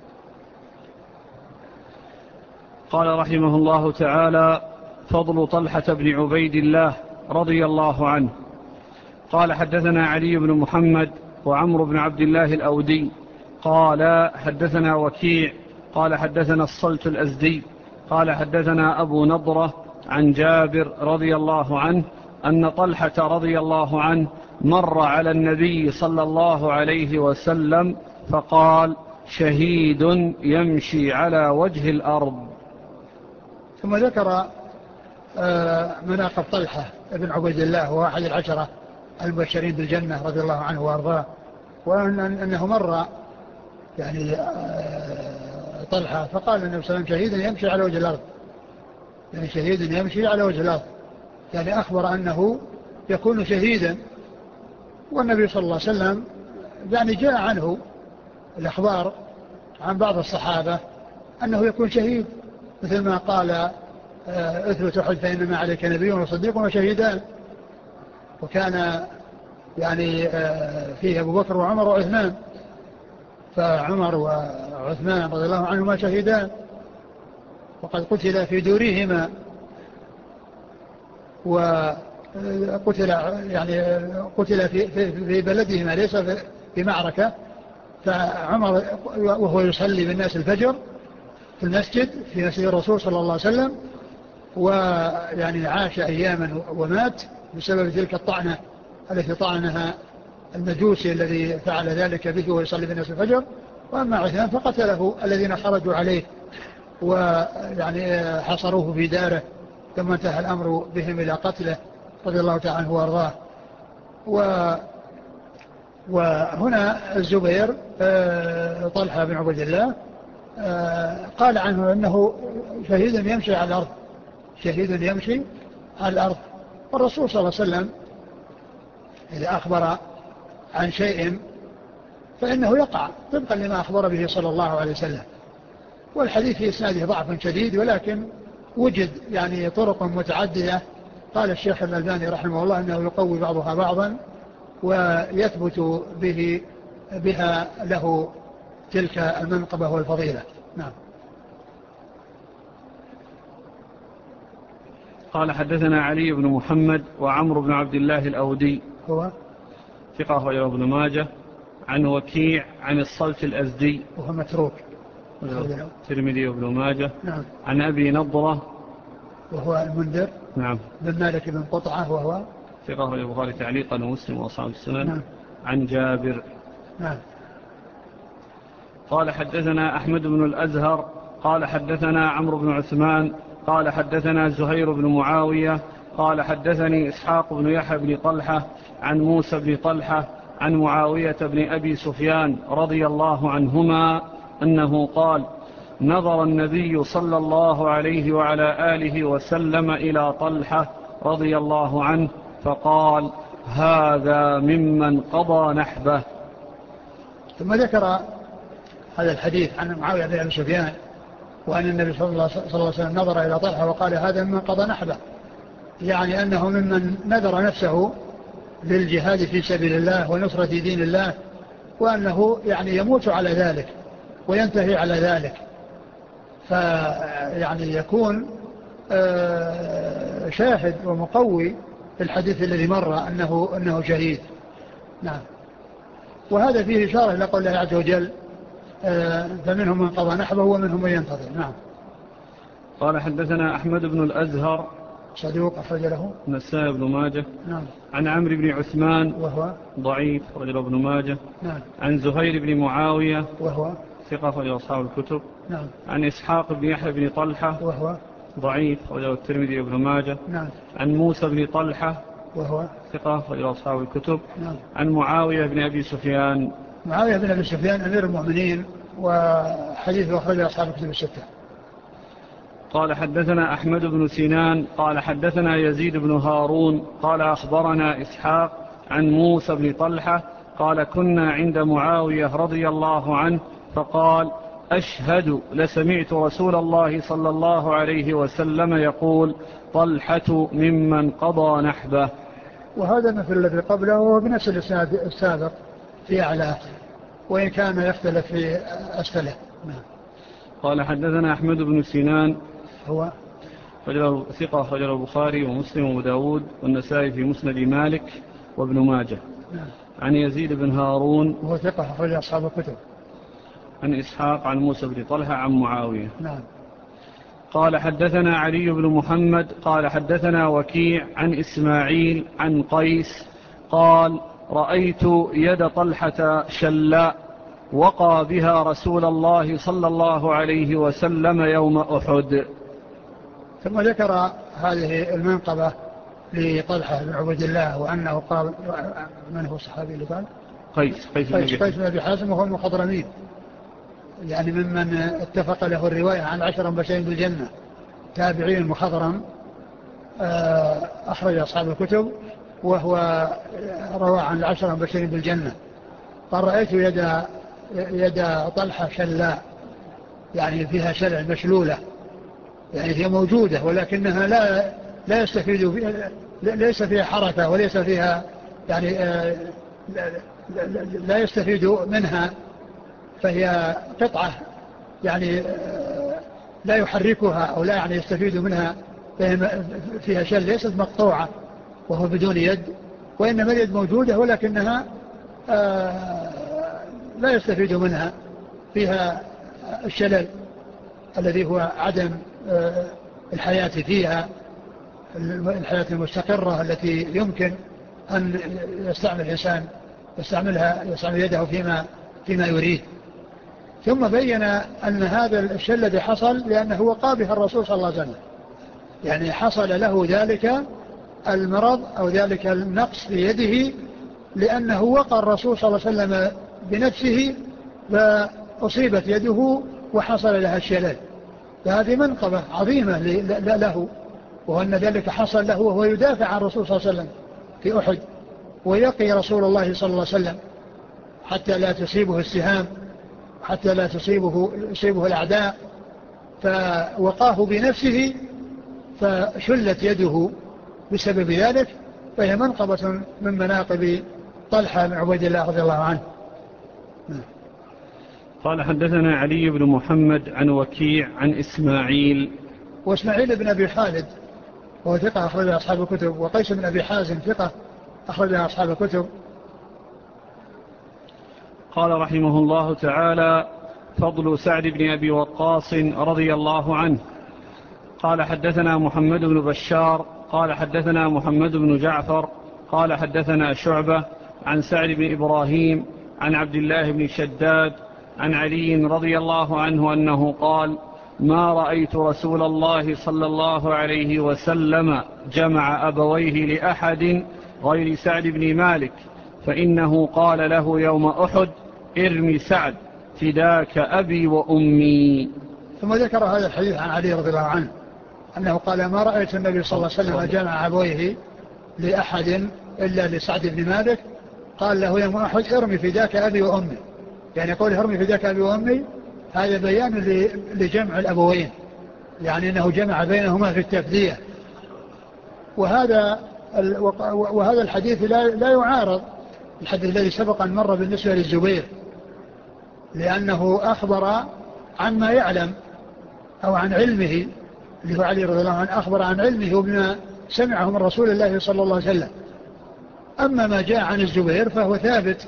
قال رحمه الله تعالى: فضل طلحة بن عبيد الله رضي الله عنه. قال حدثنا علي بن محمد وعمرو بن عبد الله الأودي قال حدثنا وكيع قال حدثنا الصلت الأزدي قال حدثنا أبو نضرة عن جابر رضي الله عنه أن طلحة رضي الله عنه مر على النبي صلى الله عليه وسلم فقال شهيد يمشي على وجه الأرض.
ثم ذكر مناقب طلحة ابن عبيد الله وهو أحد العشرة المبشرين بالجنة رضي الله عنه وأرضاه، وأنه مر يعني طلحة فقال النبي صلى الله عليه وسلم شهيد يمشي على وجه الأرض، يعني شهيد يمشي على وجه الأرض، يعني أخبر أنه يكون شهيدا. والنبي صلى الله عليه وسلم يعني جاء عنه الأخبار عن بعض الصحابة أنه يكون شهيد، مثل ما قال اثبت حج فإنما عليك نبي وصديق وشهيدان، وكان يعني فيه أبو بكر وعمر وعثمان، فعمر وعثمان رضي الله عنهما شهيدان وقد قتل في دورهما، وقتل يعني قتل في, في, في بلدهما ليس في معركة. فعمر وهو يصلي بالناس الفجر في المسجد في مسجد الرسول صلى الله عليه وسلم، ويعني عاش أياما ومات بسبب تلك الطعنة التي طعنها المجوسي الذي فعل ذلك به ويصلي بالناس الفجر. وأما عثمان فقتله الذين خرجوا عليه ويعني حصروه في داره، ثم انتهى الأمر بهم إلى قتله رضي الله تعالى عنه وارضاه. و وهنا الزبير طلحة بن عبيد الله قال عنه أنه شهيد يمشي على الأرض، شهيد يمشي على الأرض. والرسول صلى الله عليه وسلم إذا أخبر عن شيء فإنه يقع طبقا لما أخبر به صلى الله عليه وسلم. والحديث في إسناده ضعف شديد، ولكن وجد يعني طرق متعددة قال الشيخ الألباني رحمه الله أنه يقوي بعضها بعضا ويثبت به بها له تلك المنقبة والفضيلة. نعم.
قال حدثنا علي بن محمد وعمرو بن عبد الله الأودي
هو
ثقة أخرجه ابن ماجه عن وكيع عن الصلت الأزدي
وهو متروك
الترمذي وابن ماجه.
نعم.
عن أبي نضرة
وهو المنذر
نعم
بن مالك بن قطعة وهو
ثقة أخرجه البخاري تعليقا ومسلم وأصحاب السنن.
نعم.
عن جابر.
نعم.
قال حدثنا أحمد بن الأزهر قال حدثنا عمرو بن عثمان قال حدثنا زهير بن معاوية قال حدثني إسحاق بن يحيى بن طلحة عن موسى بن طلحة عن معاوية بن أبي سفيان رضي الله عنهما أنه قال نظر النبي صلى الله عليه وعلى آله وسلم إلى طلحة رضي الله عنه فقال هذا ممن قضى نحبه.
ثم ذكر هذا الحديث عن معاوية بن أبي سفيان وأن النبي صلى الله عليه وسلم نظر إلى طلحة وقال هذا ممن قضى نحبه، يعني أنه ممن نذر نفسه للجهاد في سبيل الله ونصرة دين الله، وأنه يعني يموت على ذلك وينتهي على ذلك، فيعني يكون شاهد ومقوي في الحديث الذي مر أنه, أنه شهيد. نعم. وهذا فيه إشارة إلى قول الله عز وجل فمنهم من قضى نحبه ومنهم من ينتظر. نعم.
قال حدثنا أحمد بن الأزهر
صدوق أخرج له
النسائي بن ماجه.
نعم.
عن عمرو بن عثمان
وهو
ضعيف رجل ابن ماجه.
نعم.
عن زهير بن معاوية
وهو
ثقة رجل أصحاب الكتب.
نعم.
عن إسحاق بن يحيى بن طلحة وهو
ضعيف
رجل الترمذي وابن ماجه.
نعم.
عن موسى بن طلحة
وهو
ثقة رجل أصحاب الكتب.
نعم.
عن معاوية بن أبي سفيان
معاوية بن أبي سفيان أمير المؤمنين وحديث أخرج أصحاب الكتب الستة.
قال حدثنا أحمد بن سنان قال حدثنا يزيد بن هارون قال أخبرنا إسحاق عن موسى بن طلحة قال كنا عند معاوية رضي الله عنه فقال أشهد لسمعت رسول الله صلى الله عليه وسلم يقول طلحة ممن قضى نحبه.
وهذا مثل الذي قبله وهو بنفس الإسناد السابق في أعلاه وإن كان يختلف في أسفله.
قال حدثنا أحمد بن سنان
هو
ثقة رجل البخاري ومسلم وابو داود والنسائي في مسند مالك وابن ماجه.
نعم.
عن يزيد بن هارون
وهو ثقة أخرج أصحاب الكتب.
عن إسحاق عن موسى بن طلحة عن معاوية.
نعم.
قال حدثنا علي بن محمد قال حدثنا وكيع عن إسماعيل عن قيس قال رأيت يد طلحة شلاء وقى بها رسول الله صلى الله عليه وسلم يوم أحد.
ثم ذكر هذه المنقبة لطلحة بن عبد الله وأنه قال من هو الصحابي اللي قال
قيس قيس,
قيس, قيس بن أبي حازم وهو المخضرمين، يعني ممن اتفق له الرواية عن عشر مبشرين بالجنة، تابعين المخضرم أخرج أصحاب الكتب، وهو روى عن العشر مبشرين بالجنة. قال رأيت يد يد طلحة شلاء، يعني فيها شلع مشلولة، يعني هي موجودة ولكنها لا لا يستفيد فيها، ليس فيها حركة وليس فيها يعني لا يستفيد منها، فهي قطعة يعني لا يحركها أو لا يعني يستفيد منها، فيها شل ليست مقطوعة وهو بدون يد، وإنما اليد موجودة ولكنها لا يستفيد منها، فيها الشلل الذي هو عدم الحياة فيها، الحياة المستقرة التي يمكن أن يستعمل الإنسان يستعملها يستعمل يده فيما فيما يريد. ثم بين أن هذا الشل الذي حصل لأنه وقى بها الرسول صلى الله عليه وسلم، يعني حصل له ذلك المرض أو ذلك النقص في يده لأنه وقى الرسول صلى الله عليه وسلم بنفسه فأصيبت يده وحصل لها الشلل. فهذه منقبة عظيمة له، وأن ذلك حصل له وهو يدافع عن الرسول صلى الله عليه وسلم في أحد، ويقي رسول الله صلى الله عليه وسلم حتى لا تصيبه السهام، حتى لا تصيبه يصيبه الأعداء، فوقاه بنفسه فشلت يده بسبب ذلك، فهي منقبة من مناقب طلحة بن عبيد الله رضي الله عنه.
قال حدثنا علي بن محمد عن وكيع عن إسماعيل،
وإسماعيل بن أبي خالد وهو ثقة أخرج أصحاب الكتب، وقيس بن أبي حازم ثقة أخرج أصحاب الكتب.
قال رحمه الله تعالى فضل سعد بن أبي وقاص رضي الله عنه. قال حدثنا محمد بن بشار قال حدثنا محمد بن جعفر قال حدثنا شعبة عن سعد بن إبراهيم عن عبد الله بن شداد عن علي رضي الله عنه أنه قال ما رأيت رسول الله صلى الله عليه وسلم جمع أبويه لأحد غير سعد بن مالك، فإنه قال له يوم أحد ارمي سعد فداك أبي وأمي.
ثم ذكر هذا الحديث عن علي رضي الله عنه أنه قال ما رأيت النبي صلى الله عليه وسلم جمع أبويه لأحد إلا لسعد بن مالك، قال له يوم أحد ارمي فداك أبي وأمي، يعني قول ارمي فداك أبي وأمي هذا بيان لجمع الأبوين، يعني أنه جمع بينهما في التفدية. وهذا وهذا الحديث لا لا يعارض الحديث الذي سبق أن مر بالنسبة للزبير، لأنه أخبر عن ما يعلم أو عن علمه، اللي هو علي رضي الله عنه أخبر عن علمه وبما سمعه من رسول الله صلى الله عليه وسلم. أما ما جاء عن الزبير فهو ثابت،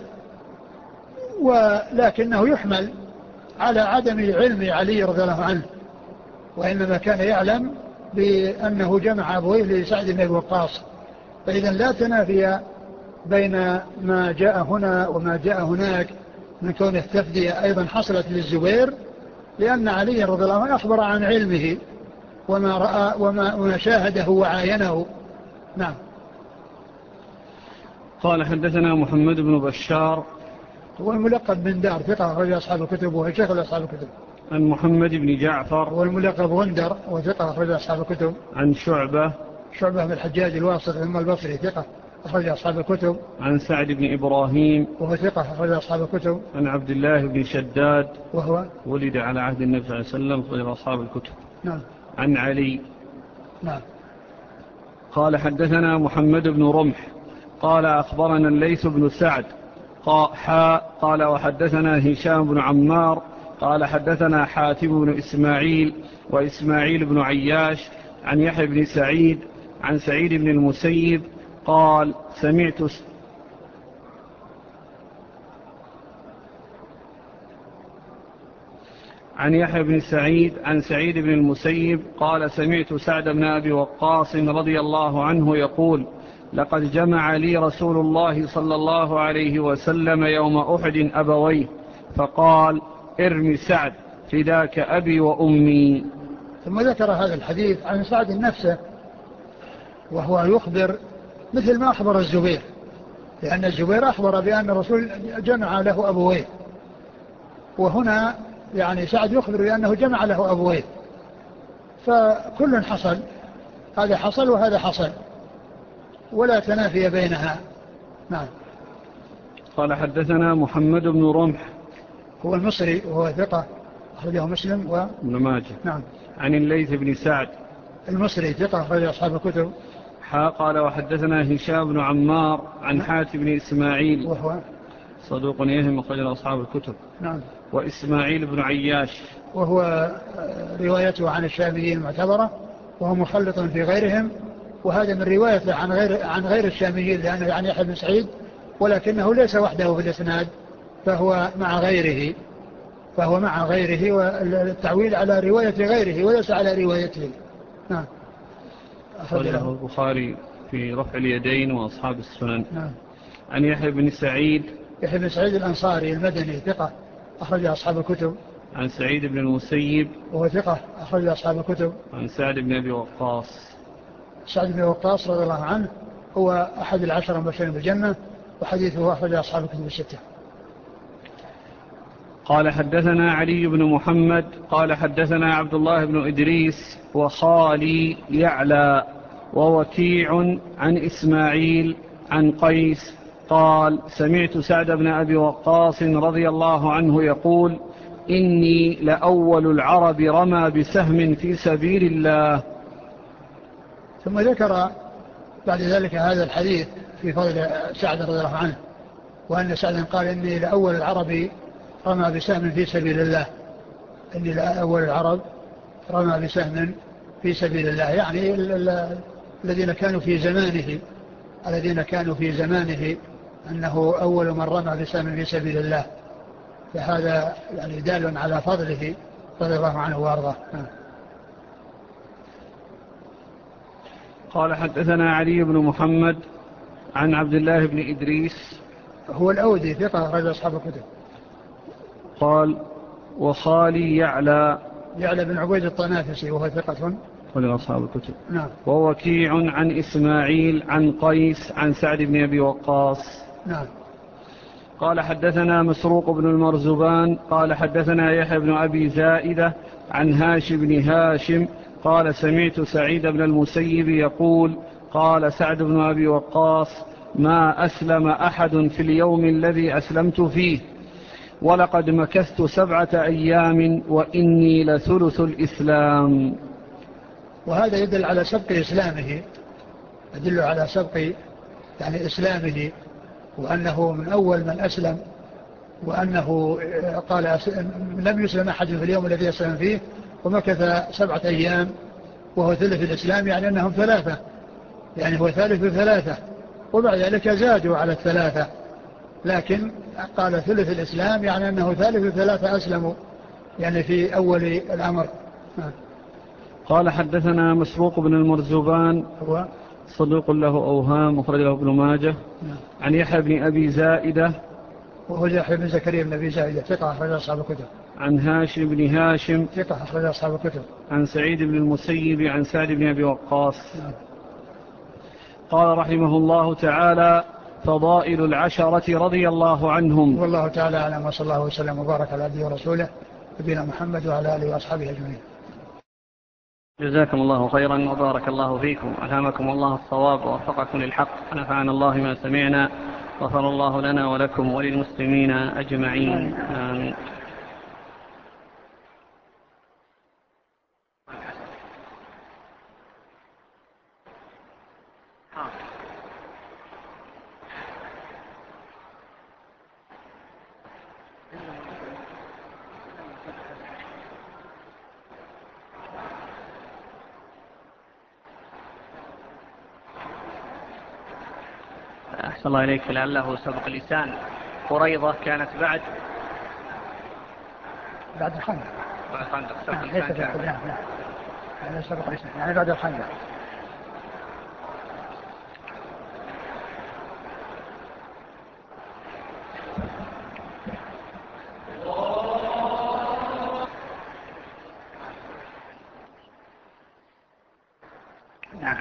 ولكنه يحمل على عدم علم علي رضي الله عنه، وإنما كان يعلم بأنه جمع أبويه لسعد بن أبي وقاص، فإذا لا تنافي بين ما جاء هنا وما جاء هناك من كون التفدية أيضا حصلت للزبير، لأن علي رضي الله عنه أخبر عن علمه وما رأى وما, وما شاهده وعاينه. نعم.
قال حدثنا محمد بن بشار
هو الملقب بن دار ثقة أخرج أصحاب الكتب وهو شيخ أصحاب الكتب.
عن محمد بن جعفر
هو الملقب غندر وثقة أخرج أصحاب الكتب.
عن شعبة
شعبة بن الحجاج الواسط ثم البصري ثقة أخرج أصحاب الكتب.
عن سعد بن إبراهيم
وهو ثقة أخرج أصحاب الكتب.
عن عبد الله بن شداد
وهو
ولد على عهد النبي صلى الله عليه وسلم أخرج أصحاب الكتب.
نعم.
عن علي.
نعم.
قال حدثنا محمد بن رمح قال أخبرنا الليث بن سعد حاء قال وحدثنا هشام بن عمار قال حدثنا حاتم بن إسماعيل وإسماعيل بن عياش عن يحيى بن سعيد عن سعيد بن المسيب قال سمعت عن يحيى بن سعيد عن سعيد بن المسيب قال سمعت سعد بن أبي وقاص رضي الله عنه يقول لقد جمع لي رسول الله صلى الله عليه وسلم يوم أحد أبويه فقال ارمي سعد فداك أبي وأمي.
ثم ذكر هذا الحديث عن سعد نفسه وهو يخبر مثل ما أخبر الزبير، لأن الزبير أخبر بأن الرسول جمع له أبويه، وهنا يعني سعد يخبر بأنه جمع له أبويه، فكل حصل، هذا حصل وهذا حصل ولا تنافي بينها. نعم.
قال حدثنا محمد بن رمح
هو المصري وهو ثقة أخرجه مسلم
وابن ماجه.
نعم.
عن الليث بن سعد
المصري ثقة أخرج أصحاب الكتب.
قال وحدثنا هشام بن عمار عن نعم. حاتم بن إسماعيل
وهو
صدوق يهم أخرج أصحاب الكتب.
نعم.
وإسماعيل بن عياش
وهو روايته عن الشاميين معتبرة وهو مخلط في غيرهم، وهذا من روايته عن غير عن غير الشاميين لأنه عن يحيى بن سعيد، ولكنه ليس وحده في الإسناد، فهو مع غيره فهو مع غيره والتعويل على رواية غيره وليس على روايته. نعم.
أخرجه البخاري في رفع اليدين وأصحاب السنن.
نعم.
عن يحيى بن سعيد
يحيى بن سعيد الأنصاري المدني ثقة أخرج أصحاب الكتب.
عن سعيد بن المسيب
وهو ثقة أخرج أصحاب الكتب.
عن سعد بن أبي وقاص
سعد بن وقاص رضي الله عنه هو أحد العشر المبشرين بالجنة، وحديثه أخرج أصحاب الكتب الستة.
قال حدثنا علي بن محمد قال حدثنا عبد الله بن إدريس وخالي يعلى ووكيع عن إسماعيل عن قيس قال سمعت سعد بن أبي وقاص رضي الله عنه يقول إني لأول العرب رمى بسهم في سبيل الله.
ثم ذكر بعد ذلك هذا الحديث في فضل سعد رضي الله عنه، وأن سعد قال إني لأول العرب رمى بسهم في سبيل الله، إني لأول العرب رمى بسهم في سبيل الله، يعني الذين كانوا في زمانه الذين كانوا في زمانه أنه أول من رمى بسهم في سبيل الله، فهذا يعني دال على فضله رضي الله عنه وارضاه.
قال حدثنا علي بن محمد عن عبد الله بن إدريس
هو الأودي ثقة أخرج أصحاب الكتب.
قال وخالي يعلى
يعلى بن عبيد الطنافسي وهو ثقة
أخرج أصحاب الكتب.
نعم.
ووكيع عن إسماعيل عن قيس عن سعد بن أبي وقاص.
نعم.
قال حدثنا مسروق بن المرزبان قال حدثنا يحيى بن أبي زائدة عن هاشم بن هاشم قال سمعت سعيد بن المسيب يقول قال سعد بن أبي وقاص ما أسلم أحد في اليوم الذي أسلمت فيه ولقد مكثت سبعة أيام وإني لثلث الإسلام.
وهذا يدل على سبق إسلامه، يدل على سبق يعني إسلامه، وأنه من أول من أسلم، وأنه قال لم يسلم أحد في اليوم الذي أسلم فيه ومكث سبعة أيام وهو ثلث الإسلام، يعني أنهم ثلاثة، يعني هو ثالث ثلاثة، وبعد ذلك زادوا على الثلاثة، لكن قال ثلث الإسلام يعني أنه ثالث ثلاثة أسلموا يعني في أول الأمر.
قال حدثنا مسروق بن المرزبان
هو
صدوق له أوهام أخرج له ابن ماجه. عن يحيى بن أبي زائدة
وهو يحيى بن زكريا بن أبي زائدة ثقة أخرج أصحاب الكتب.
عن هاشم بن هاشم
ثقة أخرج أصحاب الكتب.
عن سعيد بن المسيب عن سعد بن أبي وقاص. قال رحمه الله تعالى فضائل العشرة رضي الله عنهم.
والله تعالى أعلم، وصلى الله وسلم وبارك على عبده ورسوله نبينا محمد وعلى آله وأصحابه أجمعين.
جزاكم الله خيرا وبارك الله فيكم، ألهمكم الله الصواب ووفقكم للحق، ونفعنا الله ما سمعنا، غفر الله لنا ولكم وللمسلمين أجمعين آمين. أحسن الله إليك، لعله سبق لسان. قريضة كانت بعد
بعد الخمس
الخندق.
نعم ليس في الخندق. نعم نعم هذا سبق الإسلام يعني بعد الخندق.
نعم.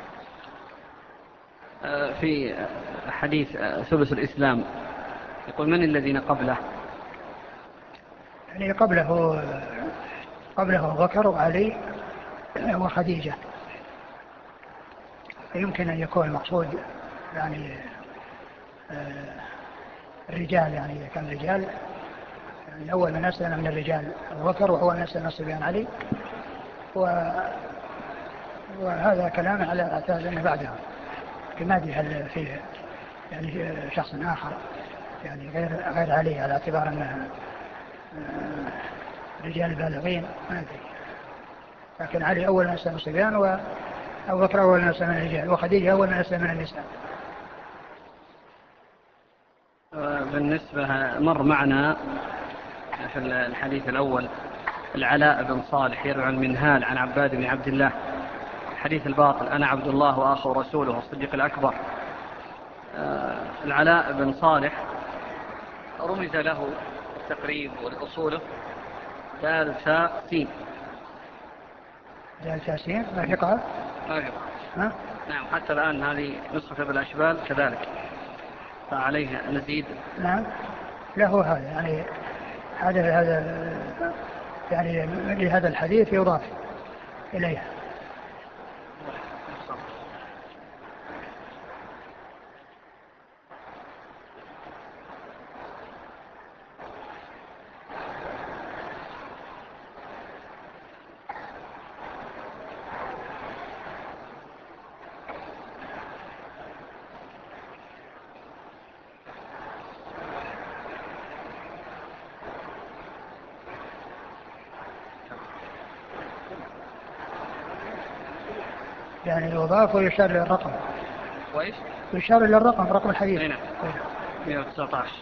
في حديث ثلث الإسلام يقول من الذين قبله؟
يعني قبله قبله أبو بكر وعلي وخديجة. يمكن أن يكون المقصود يعني الرجال، يعني إذا كان رجال يعني أول من أسلم من الرجال أبو بكر وأول من أسلم الصبيان علي، وهذا كلام على أساس أنه بعدهم ما أدري هل فيه يعني شخص آخر يعني غير غير علي على اعتبار أنه رجال بالغين ما أدري، لكن علي أول من أسلم الصبيان وأبو بكر أول من أسلم الرجال وخديجة أول من أسلم من النساء.
بالنسبة مر معنا في الحديث الأول العلاء بن صالح يروي عن منهال عن عباد بن عبد الله، الحديث الباطل أنا عبد الله وآخر رسوله الصديق الأكبر. العلاء بن صالح رمز له التقريب والأصوله دال ساء سين.
دال ساء سين ما فقها؟
ما فقها. نعم حتى الآن هذه نسخة بالأشبال كذلك فعليه نزيد.
نعم له هذا يعني هذا هذا يعني لهذا الحديث يضاف إليه. يعني يضاف ويشار للرقم.
كويس.
يشار للرقم رقم الحديث.
هنا مئة وتسعة عشر.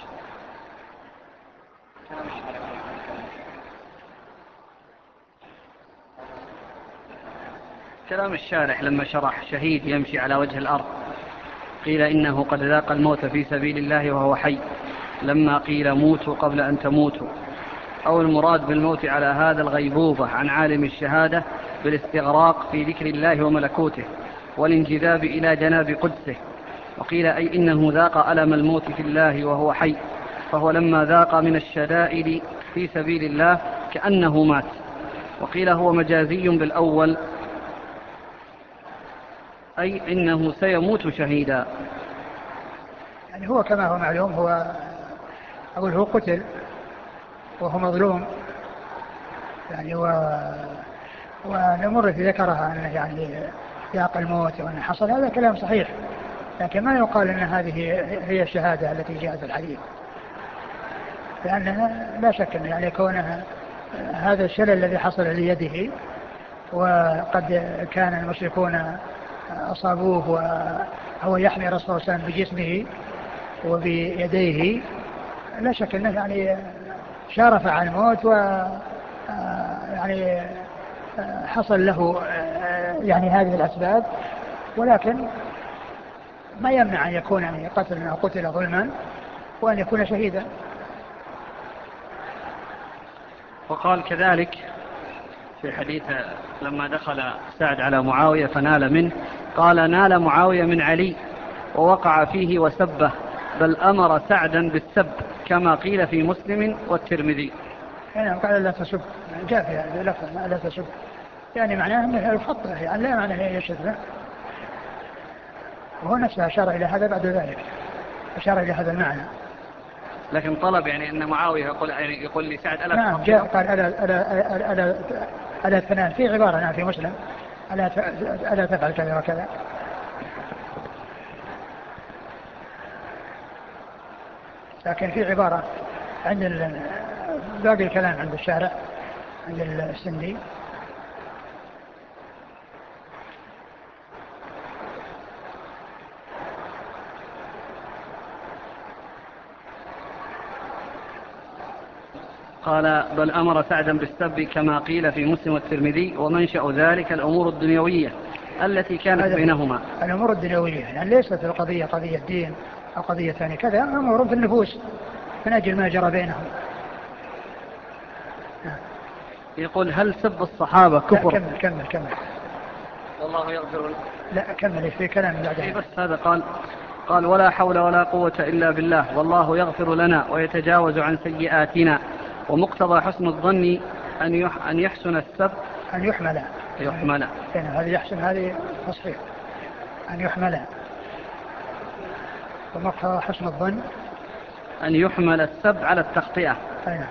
كلام الشارح لما شرح شهيد يمشي على وجه الأرض قيل إنه قد ذاق الموت في سبيل الله وهو حي لما قيل موتوا قبل أن تموتوا، أو المراد بالموت على هذا الغيبوبة عن عالم الشهادة بالاستغراق في ذكر الله وملكوته والانجذاب إلى جناب قدسه. وقيل أي إنه ذاق ألم الموت في الله وهو حي، فهو لما ذاق من الشدائد في سبيل الله كأنه مات. وقيل هو مجازي بالأول أي إنه سيموت شهيدا.
يعني هو كما هو معلوم هو أقول هو قتل وهو مظلوم يعني و... ونمر في ذكرها أنه يعني ذاق الموت وأنه حصل، هذا كلام صحيح، لكن ما يقال أن هذه هي الشهادة التي جاءت في الحديث، لأنها لا شك أن يعني كونها هذا الشلل الذي حصل ليده وقد كان المشركون أصابوه وهو يحمي رسول الله صلى الله عليه وسلم بجسمه وبيديه، لا شك أنه يعني شارف عن الموت و يعني حصل له يعني هذه الأسباب، ولكن ما يمنع أن يكون يعني قتل أو قتل ظلما وأن يكون شهيدا.
وقال كذلك في حديث لما دخل سعد على معاوية فنال منه قال نال معاوية من علي ووقع فيه وسبه بل أمر سعدا بالسب كما قيل في مسلم والترمذي.
يعني قال لا تسب، جاء في هذا اللفظ لا تسب، يعني معناه أنه الخط يعني لا معناه هي يشتبه، وهو نفسه أشار إلى هذا بعد ذلك، أشار إلى هذا المعنى.
لكن طلب يعني أن معاوية يقول يعني يقول لي سعد ألا
نعم جاء قال ألا ألا ألا ألا ألا تنال في عبارة نعم في مسلم ألا ألا تفعل كذا وكذا. لكن في عبارة عند باقي الكلام عند الشارع عند السندي
قال بل أمر سعدا بالسب كما قيل في مسلم والترمذي ومنشأ ذلك الأمور الدنيوية التي كانت بينهما.
الأمور الدنيوية يعني ليست القضية قضية دين أو قضية ثانية كذا، أمور في النفوس من أجل ما جرى بينهم.
يقول هل سب الصحابة كفر؟
كمل كمل كمل
والله يغفر له.
لا كمل في كلام بعدين.
بس هذا قال قال ولا حول ولا قوة إلا بالله والله يغفر لنا ويتجاوز عن سيئاتنا ومقتضى حسن الظن أن يح أن يحسن السب
أن يحمل
يحمل
يعني هذه يحسن هذه تصحيح أن يحمل ومقتضى حسن الظن
أن يحمل السب على التخطئة
أيه.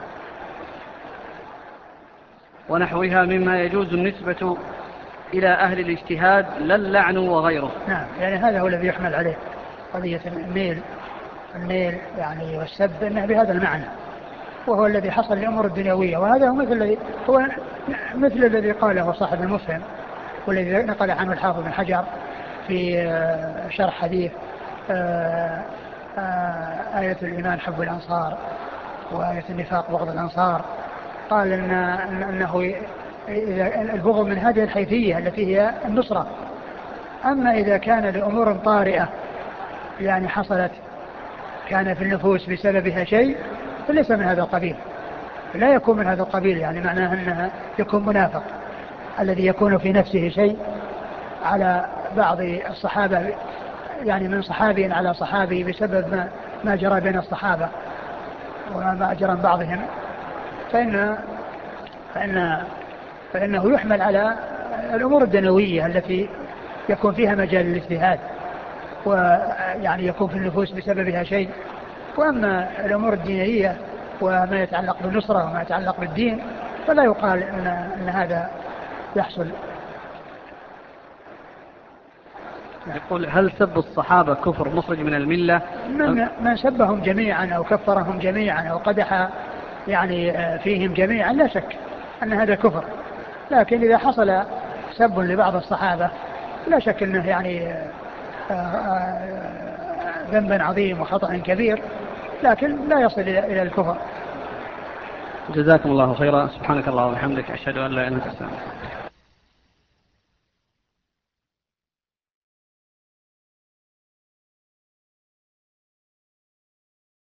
ونحوها
مما يجوز النسبة إلى أهل الاجتهاد لا اللعن وغيره.
نعم يعني هذا هو الذي يحمل عليه قضية الميل الميل يعني والسب إنه بهذا المعنى، وهو الذي حصل للأمور الدنيوية. وهذا هو مثل الذي هو مثل الذي قاله صاحب المفهم والذي نقل عنه الحافظ بن حجر في شرح حديث آية الإيمان حب الأنصار وآية النفاق بغض الأنصار. قال إن أنه البغض من هذه الحيثية التي هي النصرة، أما إذا كان لأمور طارئة يعني حصلت كان في النفوس بسببها شيء فليس من هذا القبيل، لا يكون من هذا القبيل، يعني معناه أنها يكون منافق الذي يكون في نفسه شيء على بعض الصحابة يعني من صحابي على صحابي بسبب ما, ما جرى بين الصحابة وما جرى بعضهم، فإن فإن فإنه يحمل على الأمور الدنيوية التي يكون فيها مجال الاجتهاد ويعني يكون في النفوس بسببها شيء. وأما الأمور الدينية وما يتعلق بالنصرة وما يتعلق بالدين فلا يقال أن, أن هذا يحصل.
يقول هل سب الصحابة كفر مخرج من الملة؟
من, من سبهم جميعا أو كفرهم جميعا أو قدح يعني فيهم جميعا لا شك أن هذا كفر، لكن إذا حصل سب لبعض الصحابة لا شك أنه يعني ذنب عظيم وخطأ كبير لكن لا يصل إلى الكفر.
جزاكم الله خيرا. سبحانك الله وبحمدك أشهد أن لا إله إلا أنت أستغفرك.